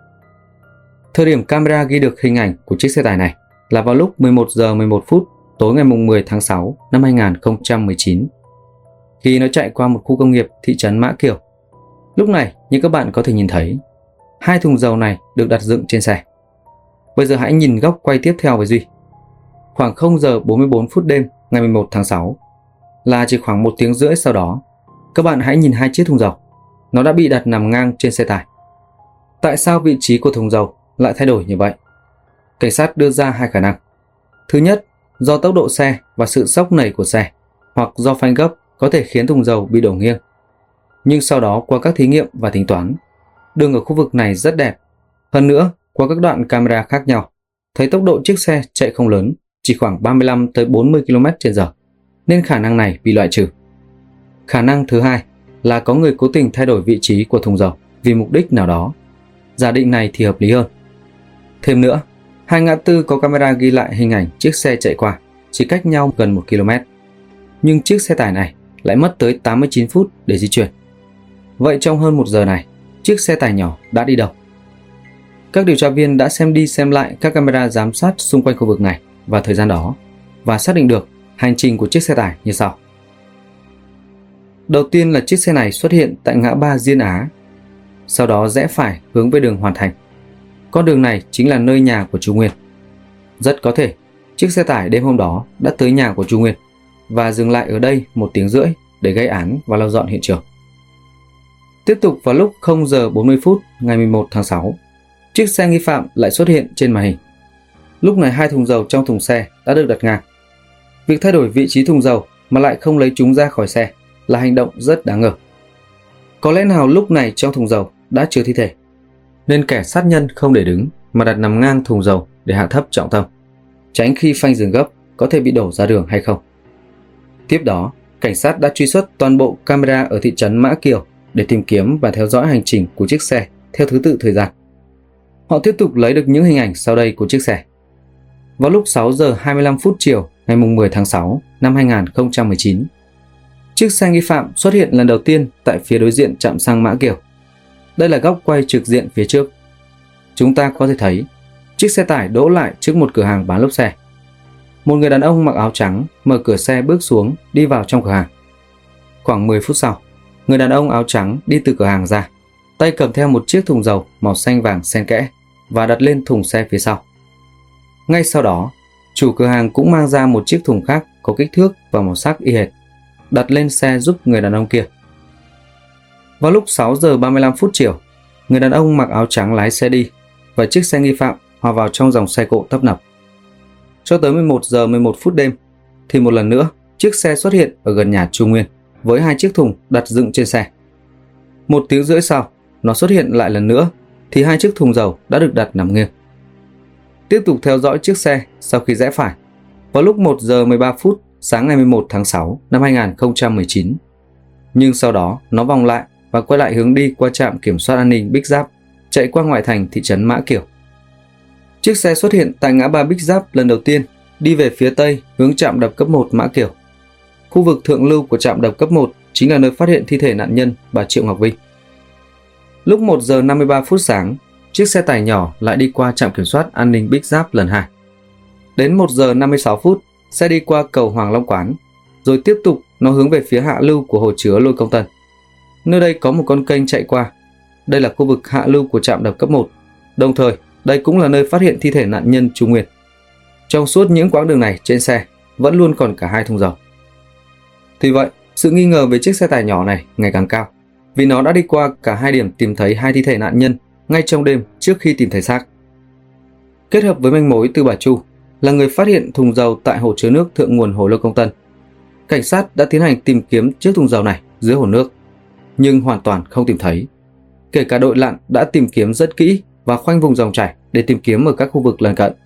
Thời điểm camera ghi được hình ảnh của chiếc xe tải này là vào lúc 11 giờ 11 phút tối ngày 10 tháng 6 năm 2019, khi nó chạy qua một khu công nghiệp thị trấn Mã Kiều. Lúc này, như các bạn có thể nhìn thấy, hai thùng dầu này được đặt dựng trên xe. Bây giờ hãy nhìn góc quay tiếp theo với Duy. Khoảng 0 giờ 44 phút đêm ngày 11 tháng 6, là chỉ khoảng 1 tiếng rưỡi sau đó, các bạn hãy nhìn hai chiếc thùng dầu. Nó đã bị đặt nằm ngang trên xe tải. Tại sao vị trí của thùng dầu lại thay đổi như vậy? Cảnh sát đưa ra hai khả năng. Thứ nhất, do tốc độ xe và sự xốc nảy của xe, hoặc do phanh gấp có thể khiến thùng dầu bị đổ nghiêng. Nhưng sau đó qua các thí nghiệm và tính toán, đường ở khu vực này rất đẹp. Hơn nữa, qua các đoạn camera khác nhau, thấy tốc độ chiếc xe chạy không lớn, chỉ khoảng 35 tới 40 km/h, nên khả năng này bị loại trừ. Khả năng thứ hai là có người cố tình thay đổi vị trí của thùng dầu vì mục đích nào đó. Giả định này thì hợp lý hơn. Thêm nữa, hai ngã tư có camera ghi lại hình ảnh chiếc xe chạy qua, chỉ cách nhau gần 1 km. Nhưng chiếc xe tải này lại mất tới 89 phút để di chuyển. Vậy trong hơn 1 giờ này, chiếc xe tải nhỏ đã đi đâu? Các điều tra viên đã xem đi xem lại các camera giám sát xung quanh khu vực này và thời gian đó, và xác định được hành trình của chiếc xe tải như sau. Đầu tiên là chiếc xe này xuất hiện tại ngã ba Diên Á, sau đó rẽ phải hướng về đường Hoàn Thành. Con đường này chính là nơi nhà của Chu Nguyên. Rất có thể chiếc xe tải đêm hôm đó đã tới nhà của Chu Nguyên và dừng lại ở đây 1 tiếng rưỡi để gây án và lau dọn hiện trường. Tiếp tục vào lúc 0 giờ 40 phút ngày 11 tháng 6, chiếc xe nghi phạm lại xuất hiện trên màn hình. Lúc này hai thùng dầu trong thùng xe đã được đặt ngang. Việc thay đổi vị trí thùng dầu mà lại không lấy chúng ra khỏi xe là hành động rất đáng ngờ. Có lẽ nào lúc này trong thùng dầu đã chứa thi thể, nên kẻ sát nhân không để đứng mà đặt nằm ngang thùng dầu để hạ thấp trọng tâm, tránh khi phanh dừng gấp có thể bị đổ ra đường hay không. Tiếp đó, cảnh sát đã truy xuất toàn bộ camera ở thị trấn Mã Kiều để tìm kiếm và theo dõi hành trình của chiếc xe theo thứ tự thời gian. Họ tiếp tục lấy được những hình ảnh sau đây của chiếc xe. Vào lúc 6 giờ 25 phút chiều ngày 10 tháng 6 năm 2019, chiếc xe nghi phạm xuất hiện lần đầu tiên tại phía đối diện trạm xăng Mã Kiều. Đây là góc quay trực diện phía trước. Chúng ta có thể thấy chiếc xe tải đỗ lại trước một cửa hàng bán lốp xe. Một người đàn ông mặc áo trắng mở cửa xe bước xuống đi vào trong cửa hàng. Khoảng 10 phút sau, người đàn ông áo trắng đi từ cửa hàng ra, tay cầm theo một chiếc thùng dầu màu xanh vàng xen kẽ và đặt lên thùng xe phía sau. Ngay sau đó, chủ cửa hàng cũng mang ra một chiếc thùng khác có kích thước và màu sắc y hệt, đặt lên xe giúp người đàn ông kia. Vào lúc 6 giờ 35 phút chiều, người đàn ông mặc áo trắng lái xe đi và chiếc xe nghi phạm hòa vào trong dòng xe cộ tấp nập. Cho tới 11 giờ 11 phút đêm thì một lần nữa chiếc xe xuất hiện ở gần nhà Chu Nguyên với hai chiếc thùng đặt dựng trên xe. 1 tiếng rưỡi sau, nó xuất hiện lại lần nữa thì hai chiếc thùng dầu đã được đặt nằm nghiêng. Tiếp tục theo dõi chiếc xe sau khi rẽ phải. Vào lúc 1 giờ 13 phút sáng ngày 11 tháng 6 năm 2019. Nhưng sau đó nó vòng lại và quay lại hướng đi qua trạm kiểm soát an ninh Bích Giáp, chạy qua ngoại thành thị trấn Mã Kiều. Chiếc xe xuất hiện tại ngã ba Bích Giáp lần đầu tiên, đi về phía tây hướng trạm đập cấp 1 Mã Kiều. Khu vực thượng lưu của trạm đập cấp 1 chính là nơi phát hiện thi thể nạn nhân bà Triệu Ngọc Vinh. Lúc 1 giờ 53 phút sáng, chiếc xe tải nhỏ lại đi qua trạm kiểm soát an ninh Bích Giáp lần 2. Đến 1 giờ 56 phút, xe đi qua cầu Hoàng Long Quán, rồi tiếp tục nó hướng về phía hạ lưu của hồ chứa Lôi Công Tân. Nơi đây có một con kênh chạy qua. Đây là khu vực hạ lưu của trạm đập cấp 1, đồng thời đây cũng là nơi phát hiện thi thể nạn nhân Trung Nguyên. Trong suốt những quãng đường này trên xe vẫn luôn còn cả 2 thùng dầu. Tuy vậy, sự nghi ngờ về chiếc xe tải nhỏ này ngày càng cao, vì nó đã đi qua cả 2 điểm tìm thấy 2 thi thể nạn nhân ngay trong đêm trước khi tìm thấy xác. Kết hợp với manh mối từ bà Chu là người phát hiện thùng dầu tại hồ chứa nước thượng nguồn hồ Lôi Công Tân, cảnh sát đã tiến hành tìm kiếm chiếc thùng dầu này dưới hồ nước, nhưng hoàn toàn không tìm thấy. Kể cả đội lặn đã tìm kiếm rất kỹ và khoanh vùng dòng chảy để tìm kiếm ở các khu vực lân cận.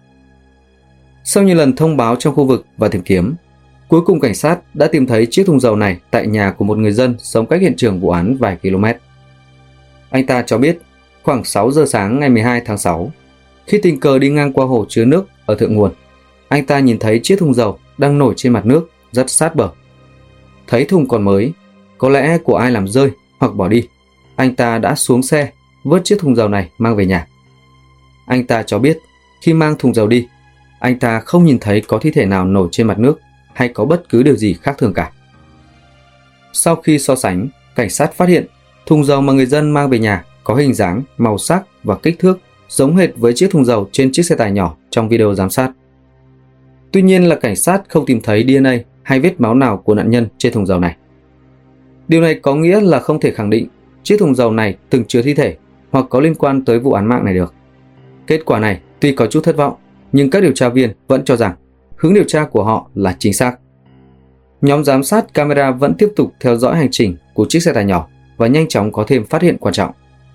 Sau nhiều lần thông báo trong khu vực và tìm kiếm, cuối cùng cảnh sát đã tìm thấy chiếc thùng dầu này tại nhà của một người dân sống cách hiện trường vụ án vài km. Anh ta cho biết khoảng 6 giờ sáng ngày 12 tháng 6, khi tình cờ đi ngang qua hồ chứa nước ở thượng nguồn, anh ta nhìn thấy chiếc thùng dầu đang nổi trên mặt nước rất sát bờ. Thấy thùng còn mới, có lẽ của ai làm rơi hoặc bỏ đi, anh ta đã xuống xe vớt chiếc thùng dầu này mang về nhà. Anh ta cho biết khi mang thùng dầu đi, anh ta không nhìn thấy có thi thể nào nổi trên mặt nước hay có bất cứ điều gì khác thường cả. Sau khi so sánh, cảnh sát phát hiện thùng dầu mà người dân mang về nhà có hình dáng, màu sắc và kích thước giống hệt với chiếc thùng dầu trên chiếc xe tải nhỏ trong video giám sát. Tuy nhiên là cảnh sát không tìm thấy DNA hay vết máu nào của nạn nhân trên thùng dầu này. Điều này có nghĩa là không thể khẳng định chiếc thùng dầu này từng chứa thi thể hoặc có liên quan tới vụ án mạng này được. Kết quả này tuy có chút thất vọng, nhưng các điều tra viên vẫn cho rằng hướng điều tra của họ là chính xác. Nhóm giám sát camera vẫn tiếp tục theo dõi hành trình của chiếc xe tải nhỏ và nhanh chóng có thêm phát hiện quan trọng.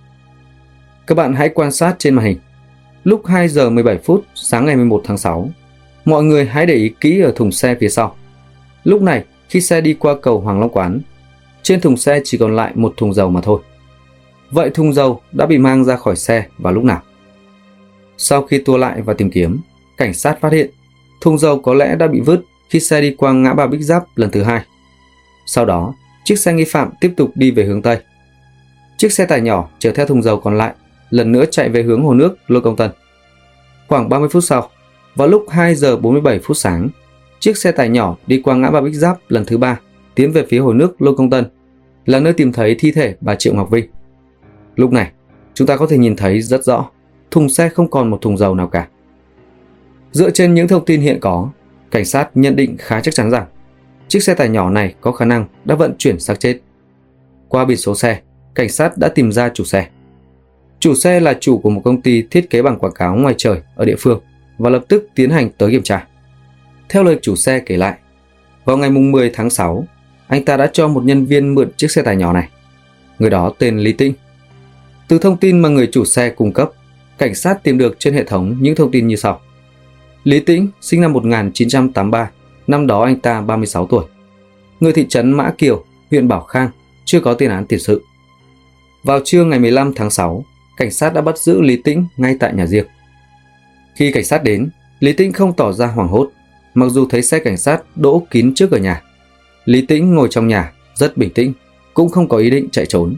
Các bạn hãy quan sát trên màn hình. Lúc 2 giờ 17 phút sáng ngày 11 tháng 6, mọi người hãy để ý kỹ ở thùng xe phía sau. Lúc này, khi xe đi qua cầu Hoàng Long Quán, trên thùng xe chỉ còn lại một thùng dầu mà thôi. Vậy thùng dầu đã bị mang ra khỏi xe vào lúc nào? Sau khi tua lại và tìm kiếm, cảnh sát phát hiện thùng dầu có lẽ đã bị vứt khi xe đi qua ngã ba Bích Giáp lần thứ 2. Sau đó, chiếc xe nghi phạm tiếp tục đi về hướng Tây. Chiếc xe tải nhỏ chở theo thùng dầu còn lại lần nữa chạy về hướng hồ nước Lôi Công Tân. Khoảng 30 phút sau, vào lúc 2 giờ 47 phút sáng, chiếc xe tải nhỏ đi qua ngã ba Bích Giáp lần thứ 3 tiến về phía hồ nước Lôi Công Tân, là nơi tìm thấy thi thể bà Triệu Ngọc Vinh. Lúc này, chúng ta có thể nhìn thấy rất rõ thùng xe không còn một thùng dầu nào cả. Dựa trên những thông tin hiện có, cảnh sát nhận định khá chắc chắn rằng chiếc xe tải nhỏ này có khả năng đã vận chuyển xác chết. Qua biển số xe, cảnh sát đã tìm ra chủ xe. Chủ xe là chủ của một công ty thiết kế bảng quảng cáo ngoài trời ở địa phương và lập tức tiến hành tới kiểm tra. Theo lời chủ xe kể lại, vào ngày 10 tháng 6, anh ta đã cho một nhân viên mượn chiếc xe tải nhỏ này. Người đó tên Lý Tĩnh. Từ thông tin mà người chủ xe cung cấp, cảnh sát tìm được trên hệ thống những thông tin như sau. Lý Tĩnh sinh năm 1983, năm đó anh ta 36 tuổi. Người thị trấn Mã Kiều, huyện Bảo Khang, chưa có tiền án tiền sự. Vào trưa ngày 15 tháng 6, cảnh sát đã bắt giữ Lý Tĩnh ngay tại nhà riêng. Khi cảnh sát đến, Lý Tĩnh không tỏ ra hoảng hốt, mặc dù thấy xe cảnh sát đỗ kín trước cửa nhà. Lý Tĩnh ngồi trong nhà, rất bình tĩnh, cũng không có ý định chạy trốn.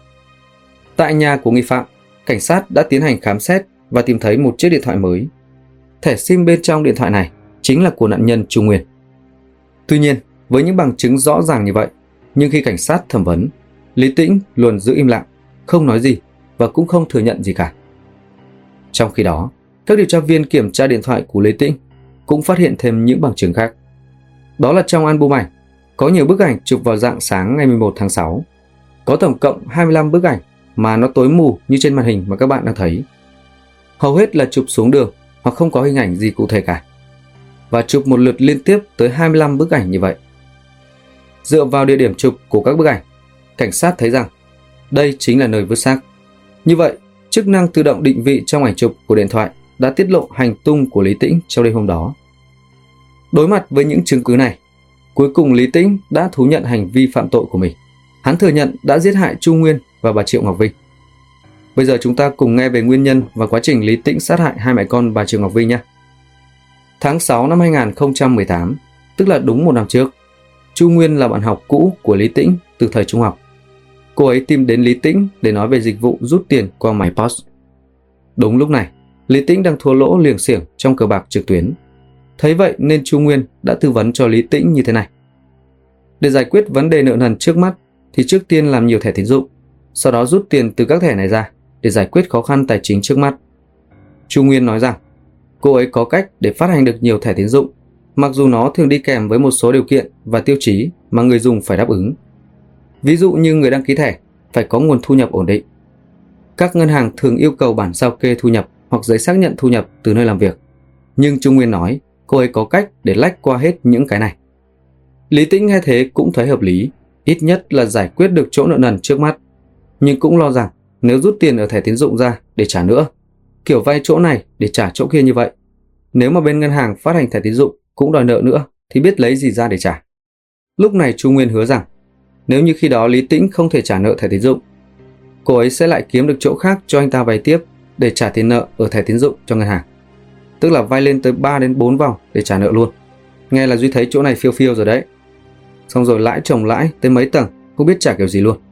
Tại nhà của nghi phạm, cảnh sát đã tiến hành khám xét và tìm thấy một chiếc điện thoại mới. Thẻ SIM bên trong điện thoại này chính là của nạn nhân Trung Nguyên. Tuy nhiên, với những bằng chứng rõ ràng như vậy, nhưng khi cảnh sát thẩm vấn, Lý Tĩnh luôn giữ im lặng, không nói gì và cũng không thừa nhận gì cả. Trong khi đó, các điều tra viên kiểm tra điện thoại của Lý Tĩnh cũng phát hiện thêm những bằng chứng khác. Đó là trong album ảnh, có nhiều bức ảnh chụp vào rạng sáng ngày 11 tháng 6. Có tổng cộng 25 bức ảnh mà nó tối mù như trên màn hình mà các bạn đang thấy. Hầu hết là chụp xuống đường hoặc không có hình ảnh gì cụ thể cả. Và chụp một lượt liên tiếp tới 25 bức ảnh như vậy. Dựa vào địa điểm chụp của các bức ảnh, cảnh sát thấy rằng đây chính là nơi vứt xác. Như vậy, chức năng tự động định vị trong ảnh chụp của điện thoại đã tiết lộ hành tung của Lý Tĩnh trong đêm hôm đó. Đối mặt với những chứng cứ này, cuối cùng Lý Tĩnh đã thú nhận hành vi phạm tội của mình. Hắn thừa nhận đã giết hại Chu Nguyên và bà Triệu Ngọc Vinh. Bây giờ chúng ta cùng nghe về nguyên nhân và quá trình Lý Tĩnh sát hại hai mẹ con bà Triệu Ngọc Vinh nhé. Tháng 6 năm 2018, tức là đúng một năm trước, Chu Nguyên là bạn học cũ của Lý Tĩnh từ thời trung học. Cô ấy tìm đến Lý Tĩnh để nói về dịch vụ rút tiền qua máy POS. Đúng lúc này, Lý Tĩnh đang thua lỗ liềng xiềng trong cờ bạc trực tuyến. Thấy vậy nên Chu Nguyên đã tư vấn cho Lý Tĩnh như thế này. Để giải quyết vấn đề nợ nần trước mắt thì trước tiên làm nhiều thẻ tín dụng, sau đó rút tiền từ các thẻ này ra để giải quyết khó khăn tài chính trước mắt. Chu Nguyên nói rằng cô ấy có cách để phát hành được nhiều thẻ tín dụng, mặc dù nó thường đi kèm với một số điều kiện và tiêu chí mà người dùng phải đáp ứng. Ví dụ như người đăng ký thẻ phải có nguồn thu nhập ổn định. Các ngân hàng thường yêu cầu bản sao kê thu nhập hoặc giấy xác nhận thu nhập từ nơi làm việc. Nhưng Chu Nguyên nói cô ấy có cách để lách qua hết những cái này. Lý Tĩnh nghe thế cũng thấy hợp lý, ít nhất là giải quyết được chỗ nợ nần trước mắt. Nhưng cũng lo rằng nếu rút tiền ở thẻ tín dụng ra để trả nữa, kiểu vay chỗ này để trả chỗ kia như vậy, nếu mà bên ngân hàng phát hành thẻ tín dụng cũng đòi nợ nữa thì biết lấy gì ra để trả. Lúc này Chu Nguyên hứa rằng nếu như khi đó Lý Tĩnh không thể trả nợ thẻ tín dụng, cô ấy sẽ lại kiếm được chỗ khác cho anh ta vay tiếp để trả tiền nợ ở thẻ tín dụng cho ngân hàng. Tức là vay lên tới 3 đến 4 vòng để trả nợ luôn. Nghe là Duy thấy chỗ này phiêu phiêu rồi đấy. Xong rồi lãi chồng lãi tới mấy tầng, không biết trả kiểu gì luôn.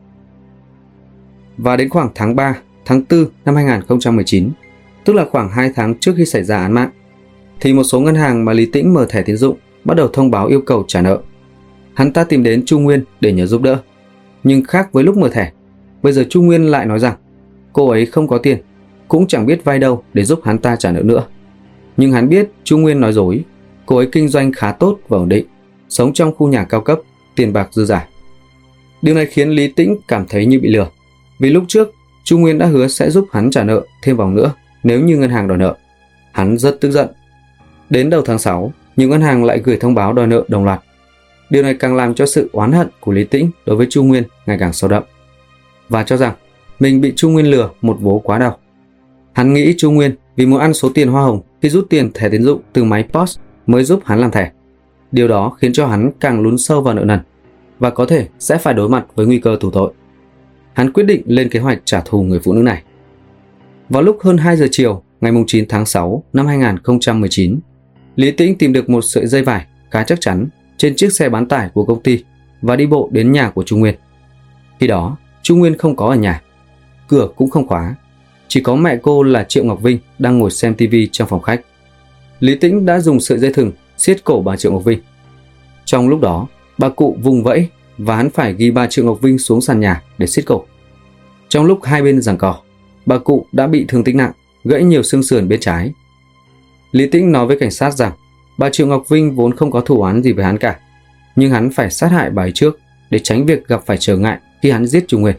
Và đến khoảng tháng 3, tháng 4 năm 2019, tức là khoảng 2 tháng trước khi xảy ra án mạng, thì một số ngân hàng mà Lý Tĩnh mở thẻ tín dụng bắt đầu thông báo yêu cầu trả nợ. Hắn ta tìm đến Chu Nguyên để nhờ giúp đỡ. Nhưng khác với lúc mở thẻ, bây giờ Chu Nguyên lại nói rằng cô ấy không có tiền, cũng chẳng biết vay đâu để giúp hắn ta trả nợ nữa. Nhưng hắn biết Chu Nguyên nói dối, cô ấy kinh doanh khá tốt và ổn định, sống trong khu nhà cao cấp, tiền bạc dư dả. Điều này khiến Lý Tĩnh cảm thấy như bị lừa, vì lúc trước Chu Nguyên đã hứa sẽ giúp hắn trả nợ thêm vòng nữa nếu như ngân hàng đòi nợ. Hắn rất tức giận. Đến đầu tháng 6, nhiều ngân hàng lại gửi thông báo đòi nợ đồng loạt. Điều này càng làm cho sự oán hận của Lý Tĩnh đối với Chu Nguyên ngày càng sâu đậm, và cho rằng mình bị Chu Nguyên lừa một vố quá đau. Hắn nghĩ Chu Nguyên vì muốn ăn số tiền hoa hồng khi rút tiền thẻ tín dụng từ máy POS mới giúp hắn làm thẻ. Điều đó khiến cho hắn càng lún sâu vào nợ nần và có thể sẽ phải đối mặt với nguy cơ tù tội. Hắn quyết định lên kế hoạch trả thù người phụ nữ này. Vào lúc hơn 2 giờ chiều ngày 9 tháng 6 năm 2019, Lý Tĩnh tìm được một sợi dây vải khá chắc chắn trên chiếc xe bán tải của công ty và đi bộ đến nhà của Chu Nguyên. Khi đó, Chu Nguyên không có ở nhà, cửa cũng không khóa, chỉ có mẹ cô là Triệu Ngọc Vinh đang ngồi xem TV trong phòng khách. Lý Tĩnh đã dùng sợi dây thừng siết cổ bà Triệu Ngọc Vinh. Trong lúc đó, bà cụ vùng vẫy và hắn phải ghi bà Triệu Ngọc Vinh xuống sàn nhà để siết cổ. Trong lúc hai bên giằng co, bà cụ đã bị thương tích nặng, gãy nhiều xương sườn bên trái. Lý Tĩnh nói với cảnh sát rằng bà Triệu Ngọc Vinh vốn không có thù oán gì với hắn cả, nhưng hắn phải sát hại bà ấy trước để tránh việc gặp phải trở ngại khi hắn giết Chu Nguyên.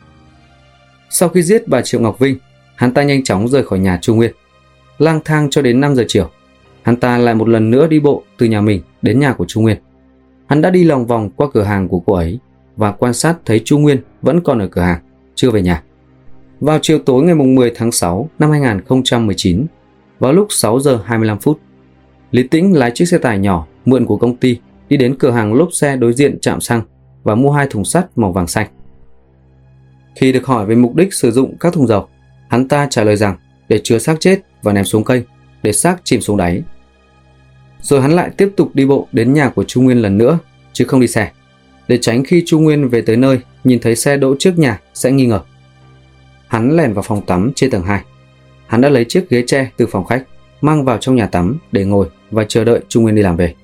Sau khi giết bà Triệu Ngọc Vinh, hắn ta nhanh chóng rời khỏi nhà Chu Nguyên. Lang thang cho đến 5 giờ chiều, hắn ta lại một lần nữa đi bộ từ nhà mình đến nhà của Chu Nguyên. Hắn đã đi lòng vòng qua cửa hàng của cô ấy và quan sát thấy Chu Nguyên vẫn còn ở cửa hàng, chưa về nhà. Vào chiều tối ngày 10 tháng 6 năm 2019, vào lúc 6 giờ 25 phút, Lý Tĩnh lái chiếc xe tải nhỏ mượn của công ty đi đến cửa hàng lốp xe đối diện trạm xăng và mua 2 thùng sắt màu vàng xanh. Khi được hỏi về mục đích sử dụng các thùng dầu, hắn ta trả lời rằng để chứa xác chết và ném xuống kênh để xác chìm xuống đáy. Rồi hắn lại tiếp tục đi bộ đến nhà của Chu Nguyên lần nữa, chứ không đi xe, để tránh khi Chu Nguyên về tới nơi nhìn thấy xe đỗ trước nhà sẽ nghi ngờ. Hắn lẻn vào phòng tắm trên tầng 2. Hắn đã lấy chiếc ghế tre từ phòng khách mang vào trong nhà tắm để ngồi và chờ đợi Chu Nguyên đi làm về.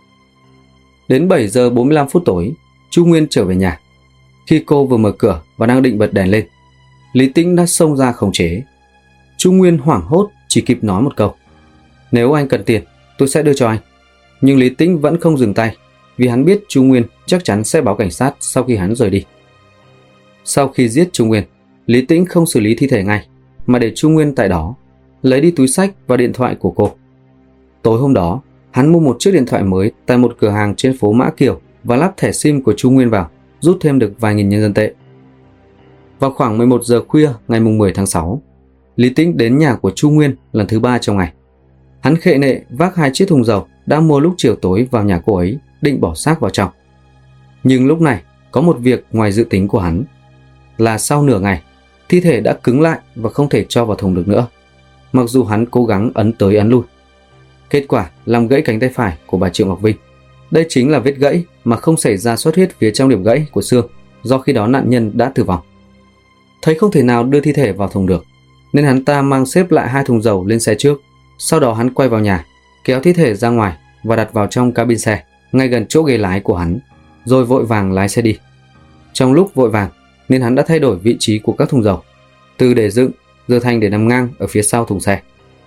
Đến 7 giờ 45 phút tối, Chu Nguyên trở về nhà. Khi cô vừa mở cửa và đang định bật đèn lên, Lý Tĩnh đã xông ra khống chế. Chu Nguyên hoảng hốt chỉ kịp nói một câu: "Nếu anh cần tiền, tôi sẽ đưa cho anh." Nhưng Lý Tĩnh vẫn không dừng tay, vì hắn biết Chu Nguyên chắc chắn sẽ báo cảnh sát sau khi hắn rời đi. Sau khi giết Chu Nguyên, Lý Tĩnh không xử lý thi thể ngay, mà để Chu Nguyên tại đó, lấy đi túi xách và điện thoại của cô. Tối hôm đó, hắn mua một chiếc điện thoại mới tại một cửa hàng trên phố Mã Kiều và lắp thẻ SIM của Chu Nguyên vào, rút thêm được vài nghìn nhân dân tệ. Vào khoảng 11 giờ khuya ngày 10 tháng 6, Lý Tĩnh đến nhà của Chu Nguyên lần thứ 3 trong ngày. Hắn khệ nệ vác 2 chiếc thùng dầu đã mua lúc chiều tối vào nhà cô ấy, định bỏ xác vào trong. Nhưng lúc này có một việc ngoài dự tính của hắn, là sau nửa ngày, thi thể đã cứng lại và không thể cho vào thùng được nữa, mặc dù hắn cố gắng ấn tới ấn lui. Kết quả làm gãy cánh tay phải của bà Triệu Ngọc Vinh. Đây chính là vết gãy mà không xảy ra xuất huyết phía trong điểm gãy của xương, do khi đó nạn nhân đã tử vong. Thấy không thể nào đưa thi thể vào thùng được, nên hắn ta mang xếp lại 2 thùng dầu lên xe trước. Sau đó hắn quay vào nhà, kéo thi thể ra ngoài và đặt vào trong cabin xe, ngay gần chỗ ghế lái của hắn, rồi vội vàng lái xe đi. Trong lúc vội vàng nên hắn đã thay đổi vị trí của các thùng dầu, từ để dựng giờ thành để nằm ngang ở phía sau thùng xe.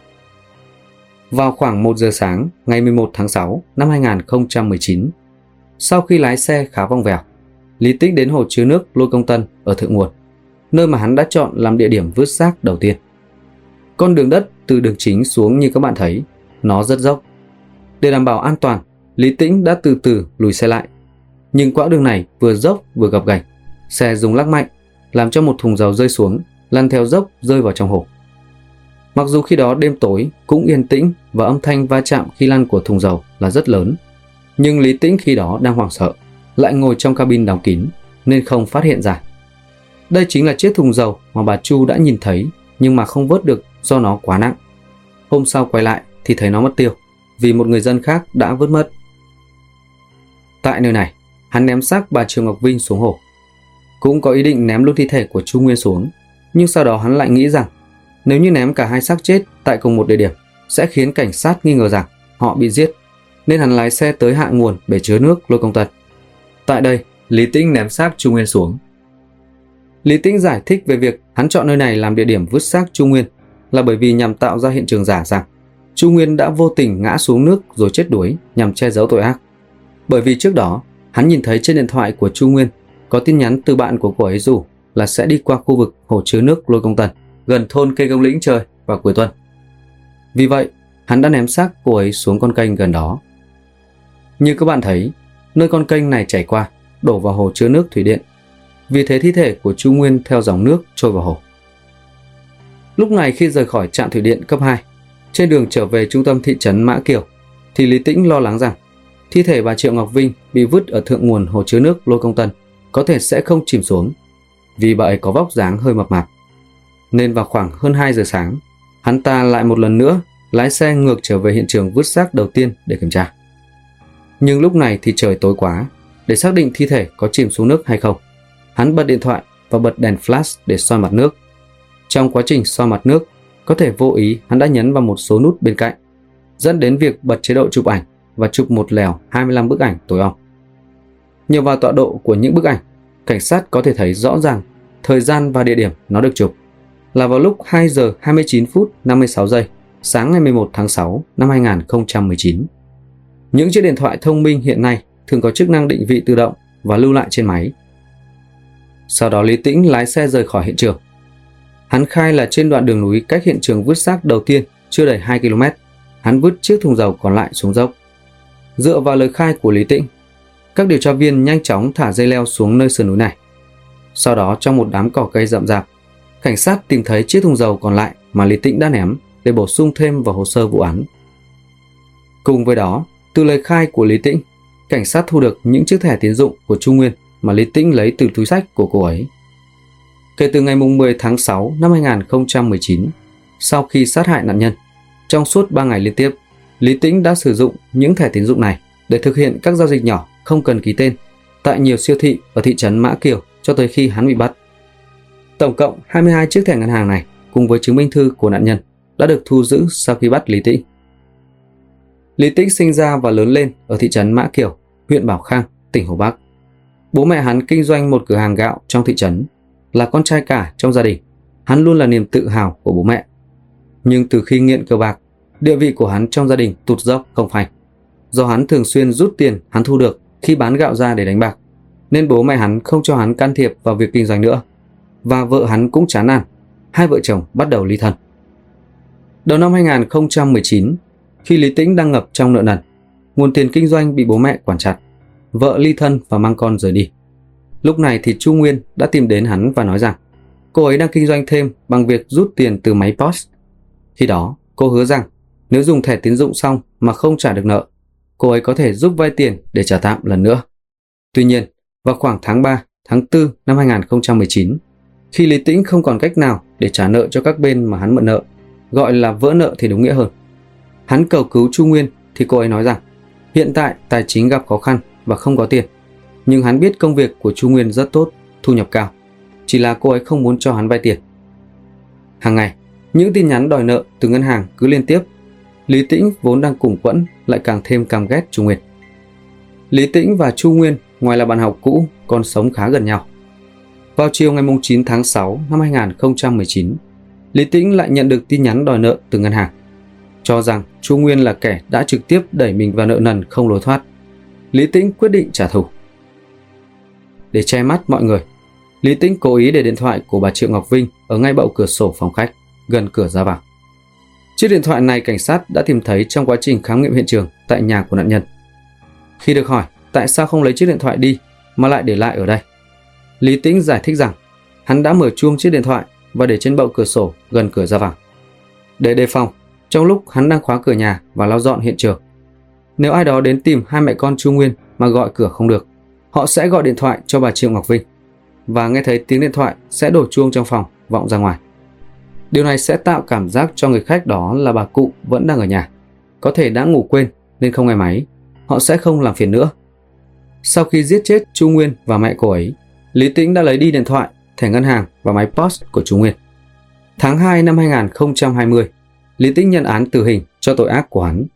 Vào khoảng 1 giờ sáng ngày 11 tháng 6 năm 2019, sau khi lái xe khá vòng vèo, Lý Tĩnh đến hồ chứa nước Lôi Công Tân ở thượng nguồn, nơi mà hắn đã chọn làm địa điểm vứt xác đầu tiên. Con đường đất từ đường chính xuống như các bạn thấy, nó rất dốc. Để đảm bảo an toàn, Lý Tĩnh đã từ từ lùi xe lại. Nhưng quãng đường này vừa dốc vừa gập ghềnh, xe rung lắc mạnh, làm cho một thùng dầu rơi xuống, lăn theo dốc rơi vào trong hồ. Mặc dù khi đó đêm tối cũng yên tĩnh và âm thanh va chạm khi lăn của thùng dầu là rất lớn, nhưng Lý Tĩnh khi đó đang hoảng sợ, lại ngồi trong cabin đóng kín nên không phát hiện ra. Đây chính là chiếc thùng dầu mà bà Chu đã nhìn thấy nhưng mà không vớt được do nó quá nặng. Hôm sau quay lại thì thấy nó mất tiêu vì một người dân khác đã vớt mất. Tại nơi này, hắn ném xác bà Triệu Ngọc Vinh xuống hồ. Cũng có ý định ném luôn thi thể của Chu Nguyên xuống, nhưng sau đó hắn lại nghĩ rằng nếu như ném cả 2 xác chết tại cùng một địa điểm sẽ khiến cảnh sát nghi ngờ rằng họ bị giết, nên hắn lái xe tới hạ nguồn bể chứa nước Lôi Công Tân. Tại đây, Lý Tĩnh ném xác Chu Nguyên xuống. Lý Tĩnh giải thích về việc hắn chọn nơi này làm địa điểm vứt xác Chu Nguyên là bởi vì nhằm tạo ra hiện trường giả rằng Chu Nguyên đã vô tình ngã xuống nước rồi chết đuối nhằm che giấu tội ác. Bởi vì trước đó, hắn nhìn thấy trên điện thoại của Chu Nguyên có tin nhắn từ bạn của cô ấy rủ là sẽ đi qua khu vực hồ chứa nước Lôi Công Tân, gần thôn Cây Công Lĩnh chơi vào cuối tuần. Vì vậy, hắn đã ném xác cô ấy xuống con kênh gần đó. Như các bạn thấy, nơi con kênh này chảy qua đổ vào hồ chứa nước thủy điện. Vì thế thi thể của Chu Nguyên theo dòng nước trôi vào hồ. Lúc này khi rời khỏi trạm thủy điện cấp 2, trên đường trở về trung tâm thị trấn Mã Kiều, thì Lý Tĩnh lo lắng rằng thi thể bà Triệu Ngọc Vinh bị vứt ở thượng nguồn hồ chứa nước Lôi Công Tân có thể sẽ không chìm xuống, vì bà ấy có vóc dáng hơi mập mạp. Nên vào khoảng hơn 2 giờ sáng, hắn ta lại một lần nữa lái xe ngược trở về hiện trường vứt xác đầu tiên để kiểm tra. Nhưng lúc này thì trời tối quá, để xác định thi thể có chìm xuống nước hay không, hắn bật điện thoại và bật đèn flash để soi mặt nước. Trong quá trình soi mặt nước, có thể vô ý hắn đã nhấn vào một số nút bên cạnh, dẫn đến việc bật chế độ chụp ảnh và chụp một lèo 25 bức ảnh tối om. Nhờ vào tọa độ của những bức ảnh, cảnh sát có thể thấy rõ ràng thời gian và địa điểm nó được chụp là vào lúc 2 giờ 29 phút 56 giây sáng ngày 11 tháng 6 năm 2019. Những chiếc điện thoại thông minh hiện nay thường có chức năng định vị tự động và lưu lại trên máy. Sau đó Lý Tĩnh lái xe rời khỏi hiện trường. Hắn khai là trên đoạn đường núi cách hiện trường vứt xác đầu tiên chưa đầy 2 km, hắn vứt chiếc thùng dầu còn lại xuống dốc. Dựa vào lời khai của Lý Tĩnh, các điều tra viên nhanh chóng thả dây leo xuống nơi sườn núi này. Sau đó trong một đám cỏ cây rậm rạp, cảnh sát tìm thấy chiếc thùng dầu còn lại mà Lý Tĩnh đã ném để bổ sung thêm vào hồ sơ vụ án. Cùng với đó, từ lời khai của Lý Tĩnh, cảnh sát thu được những chiếc thẻ tín dụng của Chu Nguyên mà Lý Tĩnh lấy từ túi xách của cô ấy. Kể từ ngày 10 tháng 6 năm 2019, sau khi sát hại nạn nhân, trong suốt 3 ngày liên tiếp, Lý Tĩnh đã sử dụng những thẻ tín dụng này để thực hiện các giao dịch nhỏ không cần ký tên tại nhiều siêu thị ở thị trấn Mã Kiều cho tới khi hắn bị bắt. Tổng cộng 22 chiếc thẻ ngân hàng này cùng với chứng minh thư của nạn nhân đã được thu giữ sau khi bắt Lý Tĩnh. Lý Tĩnh sinh ra và lớn lên ở thị trấn Mã Kiều, huyện Bảo Khang, tỉnh Hồ Bắc. Bố mẹ hắn kinh doanh một cửa hàng gạo trong thị trấn. Là con trai cả trong gia đình, hắn luôn là niềm tự hào của bố mẹ. Nhưng từ khi nghiện cờ bạc, địa vị của hắn trong gia đình tụt dốc không phanh. Do hắn thường xuyên rút tiền hắn thu được khi bán gạo ra để đánh bạc, nên bố mẹ hắn không cho hắn can thiệp vào việc kinh doanh nữa. Và vợ hắn cũng chán nản, hai vợ chồng bắt đầu ly thân. Đầu năm 2019, khi Lý Tĩnh đang ngập trong nợ nần, nguồn tiền kinh doanh bị bố mẹ quản chặt, vợ ly thân và mang con rời đi. Lúc này thì Chu Nguyên đã tìm đến hắn và nói rằng cô ấy đang kinh doanh thêm bằng việc rút tiền từ máy POS. Khi đó, cô hứa rằng nếu dùng thẻ tín dụng xong mà không trả được nợ, cô ấy có thể giúp vay tiền để trả tạm lần nữa. Tuy nhiên, vào khoảng tháng 3, tháng 4 năm 2019, khi Lý Tĩnh không còn cách nào để trả nợ cho các bên mà hắn mượn nợ, gọi là vỡ nợ thì đúng nghĩa hơn, hắn cầu cứu Chu Nguyên thì cô ấy nói rằng hiện tại tài chính gặp khó khăn và không có tiền. Nhưng hắn biết công việc của Chu Nguyên rất tốt, thu nhập cao, chỉ là cô ấy không muốn cho hắn vay tiền. Hàng ngày, Những tin nhắn đòi nợ từ ngân hàng cứ liên tiếp. Lý Tĩnh vốn đang cùng quẫn lại càng thêm căm ghét Chu Nguyên. Lý Tĩnh và Chu Nguyên ngoài là bạn học cũ còn sống khá gần nhau. Vào chiều ngày 9 tháng 6 năm 2019, Lý Tĩnh lại nhận được tin nhắn đòi nợ từ ngân hàng, cho rằng Chu Nguyên là kẻ đã trực tiếp đẩy mình vào nợ nần không lối thoát. Lý Tĩnh quyết định trả thù. Để che mắt mọi người, Lý Tĩnh cố ý để điện thoại của bà Triệu Ngọc Vinh ở ngay bậu cửa sổ phòng khách, gần cửa ra vào. Chiếc điện thoại này cảnh sát đã tìm thấy trong quá trình khám nghiệm hiện trường tại nhà của nạn nhân. Khi được hỏi tại sao không lấy chiếc điện thoại đi mà lại để lại ở đây, Lý Tĩnh giải thích rằng hắn đã mở chuông chiếc điện thoại và để trên bậu cửa sổ gần cửa ra vào, để đề phòng trong lúc hắn đang khóa cửa nhà và lau dọn hiện trường. Nếu ai đó đến tìm hai mẹ con Chu Nguyên mà gọi cửa không được, họ sẽ gọi điện thoại cho bà Triệu Ngọc Vinh và nghe thấy tiếng điện thoại sẽ đổ chuông trong phòng vọng ra ngoài. Điều này sẽ tạo cảm giác cho người khách đó là bà cụ vẫn đang ở nhà, có thể đã ngủ quên nên không nghe máy. Họ sẽ không làm phiền nữa. Sau khi giết chết Chu Nguyên và mẹ cô ấy, Lý Tĩnh đã lấy đi điện thoại, thẻ ngân hàng và máy POS của Chu Nguyên. Tháng 2 năm 2020, Lý Tĩnh nhận án tử hình cho tội ác của hắn.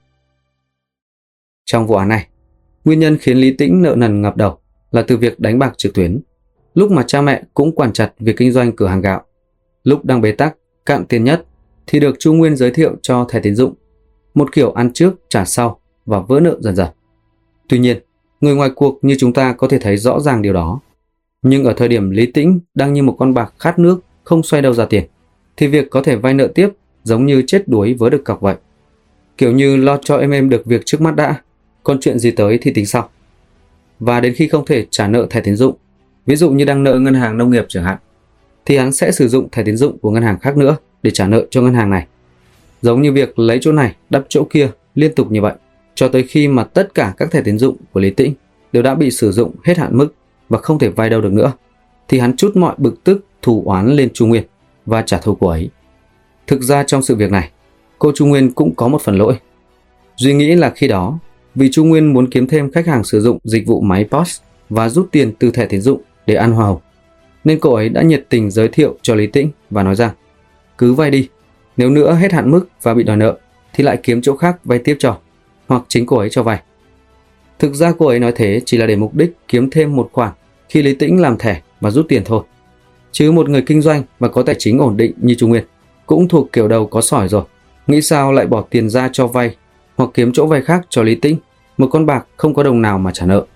Trong vụ án này, nguyên nhân khiến Lý Tĩnh nợ nần ngập đầu là từ việc đánh bạc trực tuyến, lúc mà cha mẹ cũng quản chặt việc kinh doanh cửa hàng gạo. Lúc đang bế tắc, cạn tiền nhất thì được Chu Nguyên giới thiệu cho thẻ tín dụng, một kiểu ăn trước trả sau và vỡ nợ dần dần. Tuy nhiên, người ngoài cuộc như chúng ta có thể thấy rõ ràng điều đó. Nhưng ở thời điểm Lý Tĩnh đang như một con bạc khát nước không xoay đâu ra tiền, thì việc có thể vay nợ tiếp giống như chết đuối vớ được cọc vậy. Kiểu như lo cho em được việc trước mắt đã, còn chuyện gì tới thì tính sau. Và đến khi không thể trả nợ thẻ tín dụng, ví dụ như đang nợ ngân hàng nông nghiệp chẳng hạn, thì hắn sẽ sử dụng thẻ tín dụng của ngân hàng khác nữa để trả nợ cho ngân hàng này. Giống như việc lấy chỗ này đắp chỗ kia liên tục như vậy, cho tới khi mà tất cả các thẻ tín dụng của Lý Tĩnh đều đã bị sử dụng hết hạn mức và không thể vay đâu được nữa, thì hắn trút mọi bực tức thù oán lên Chu Nguyên và trả thù cô ấy. Thực ra trong sự việc này, cô Chu Nguyên cũng có một phần lỗi. Duy nghĩ là khi đó, vì Chu Nguyên muốn kiếm thêm khách hàng sử dụng dịch vụ máy POS và rút tiền từ thẻ tín dụng để ăn hoa hồng, nên cô ấy đã nhiệt tình giới thiệu cho Lý Tĩnh và nói rằng cứ vay đi, nếu nữa hết hạn mức và bị đòi nợ thì lại kiếm chỗ khác vay tiếp cho, hoặc chính cô ấy cho vay. Thực ra cô ấy nói thế chỉ là để mục đích kiếm thêm một khoản khi Lý Tĩnh làm thẻ và rút tiền thôi. Chứ một người kinh doanh và có tài chính ổn định như Chu Nguyên cũng thuộc kiểu đầu có sỏi rồi, nghĩ sao lại bỏ tiền ra cho vay hoặc kiếm chỗ vay khác cho Lý Tĩnh, một con bạc không có đồng nào mà trả nợ.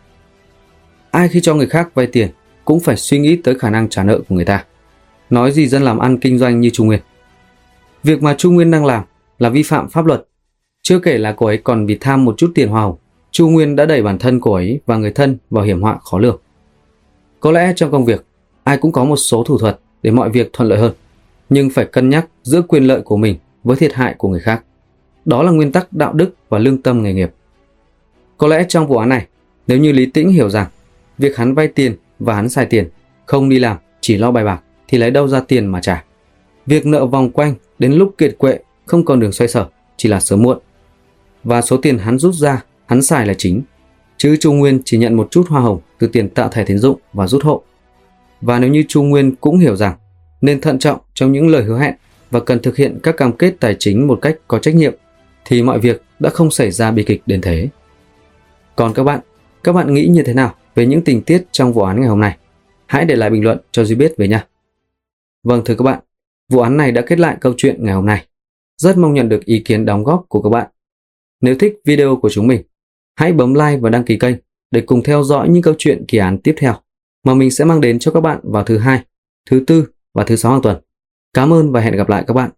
Ai khi cho người khác vay tiền cũng phải suy nghĩ tới khả năng trả nợ của người ta, nói gì dân làm ăn kinh doanh như Chu Nguyên. Việc mà Chu Nguyên đang làm là vi phạm pháp luật. Chưa kể là cô ấy còn vì tham một chút tiền hoa hồng, Chu Nguyên đã đẩy bản thân cô ấy và người thân vào hiểm họa khó lường. Có lẽ trong công việc, ai cũng có một số thủ thuật để mọi việc thuận lợi hơn, nhưng phải cân nhắc giữa quyền lợi của mình với thiệt hại của người khác. Đó là nguyên tắc đạo đức và lương tâm nghề nghiệp. Có lẽ trong vụ án này, nếu như Lý Tĩnh hiểu rằng việc hắn vay tiền và hắn xài tiền, không đi làm, chỉ lo bài bạc, thì lấy đâu ra tiền mà trả. Việc nợ vòng quanh đến lúc kiệt quệ không còn đường xoay sở, chỉ là sớm muộn. Và số tiền hắn rút ra, hắn xài là chính, chứ Chu Nguyên chỉ nhận một chút hoa hồng từ tiền tạo thẻ tín dụng và rút hộ. Và nếu như Chu Nguyên cũng hiểu rằng nên thận trọng trong những lời hứa hẹn và cần thực hiện các cam kết tài chính một cách có trách nhiệm, thì mọi việc đã không xảy ra bi kịch đến thế. Còn các bạn nghĩ như thế nào về những tình tiết trong vụ án ngày hôm nay? Hãy để lại bình luận cho Duy biết với nha. Vâng thưa các bạn, vụ án này đã kết lại câu chuyện ngày hôm nay. Rất mong nhận được ý kiến đóng góp của các bạn. Nếu thích video của chúng mình, hãy bấm like và đăng ký kênh để cùng theo dõi những câu chuyện kỳ án tiếp theo mà mình sẽ mang đến cho các bạn vào thứ Hai, thứ Tư và thứ Sáu hàng tuần. Cảm ơn và hẹn gặp lại các bạn.